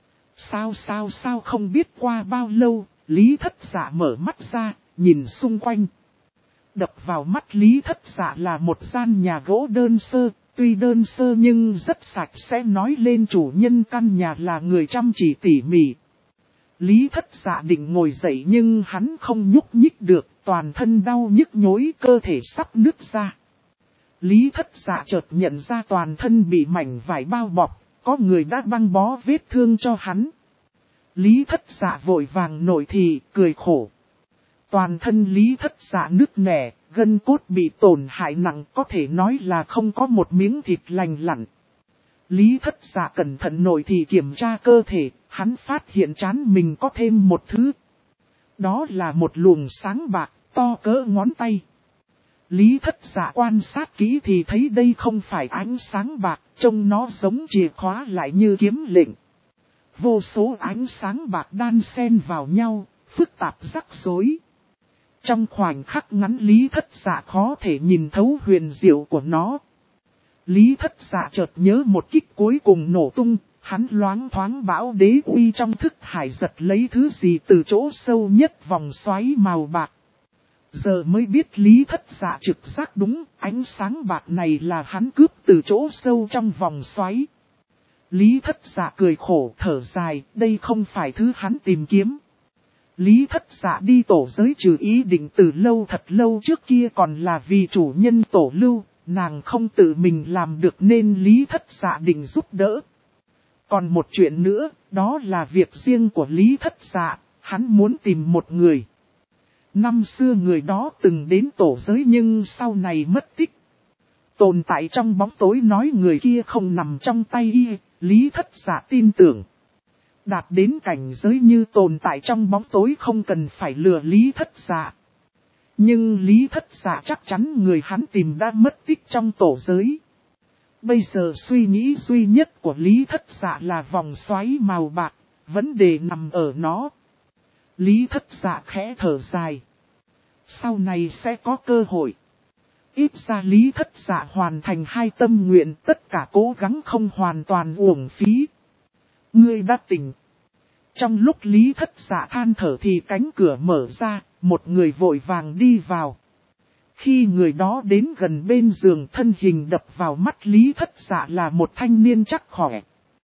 Sao không biết qua bao lâu, Lý Thất Dạ mở mắt ra, nhìn xung quanh. Đập vào mắt Lý Thất Dạ là một gian nhà gỗ đơn sơ, tuy đơn sơ nhưng rất sạch sẽ, nói lên chủ nhân căn nhà là người chăm chỉ tỉ mỉ. Lý Thất Dạ định ngồi dậy nhưng hắn không nhúc nhích được, toàn thân đau nhức nhối, cơ thể sắp nứt ra. Lý Thất Dạ chợt nhận ra toàn thân bị mảnh vải bao bọc, có người đã băng bó vết thương cho hắn. Lý Thất Dạ vội vàng nổi thì, cười khổ. Toàn thân Lý Thất Dạ nứt nẻ, gân cốt bị tổn hại nặng, có thể nói là không có một miếng thịt lành lặn. Lý Thất Dạ cẩn thận nổi thì kiểm tra cơ thể, hắn phát hiện trán mình có thêm một thứ. Đó là một luồng sáng bạc, to cỡ ngón tay. Lý Thất Dạ quan sát kỹ thì thấy đây không phải ánh sáng bạc, trông nó giống chìa khóa lại như kiếm lệnh. Vô số ánh sáng bạc đan xen vào nhau, phức tạp rắc rối. Trong khoảnh khắc ngắn Lý Thất Dạ khó thể nhìn thấu huyền diệu của nó. Lý Thất Dạ chợt nhớ một kích cuối cùng nổ tung, hắn loáng thoáng bão đế uy trong thức hải giật lấy thứ gì từ chỗ sâu nhất vòng xoáy màu bạc. Giờ mới biết Lý Thất Dạ trực giác đúng, ánh sáng bạc này là hắn cướp từ chỗ sâu trong vòng xoáy. Lý Thất Dạ cười khổ thở dài, đây không phải thứ hắn tìm kiếm. Lý Thất Dạ đi tổ giới trừ ý định từ lâu thật lâu trước kia còn là vì chủ nhân tổ lưu, nàng không tự mình làm được nên Lý Thất Dạ định giúp đỡ. Còn một chuyện nữa, đó là việc riêng của Lý Thất Dạ, hắn muốn tìm một người. Năm xưa người đó từng đến tổ giới nhưng sau này mất tích. Tồn tại trong bóng tối nói người kia không nằm trong tay y, Lý Thất Dạ tin tưởng. Đạt đến cảnh giới như tồn tại trong bóng tối không cần phải lừa Lý Thất Dạ. Nhưng Lý Thất Dạ chắc chắn người hắn tìm đã mất tích trong tổ giới. Bây giờ suy nghĩ duy nhất của Lý Thất Dạ là vòng xoáy màu bạc, vấn đề nằm ở nó. Lý Thất Dạ khẽ thở dài. Sau này sẽ có cơ hội. Ít ra Lý Thất Dạ hoàn thành 2 tâm nguyện, tất cả cố gắng không hoàn toàn uổng phí. Ngươi đã tỉnh. Trong lúc Lý Thất Dạ than thở thì cánh cửa mở ra, một người vội vàng đi vào. Khi người đó đến gần bên giường, thân hình đập vào mắt Lý Thất Dạ là một thanh niên chắc khỏe,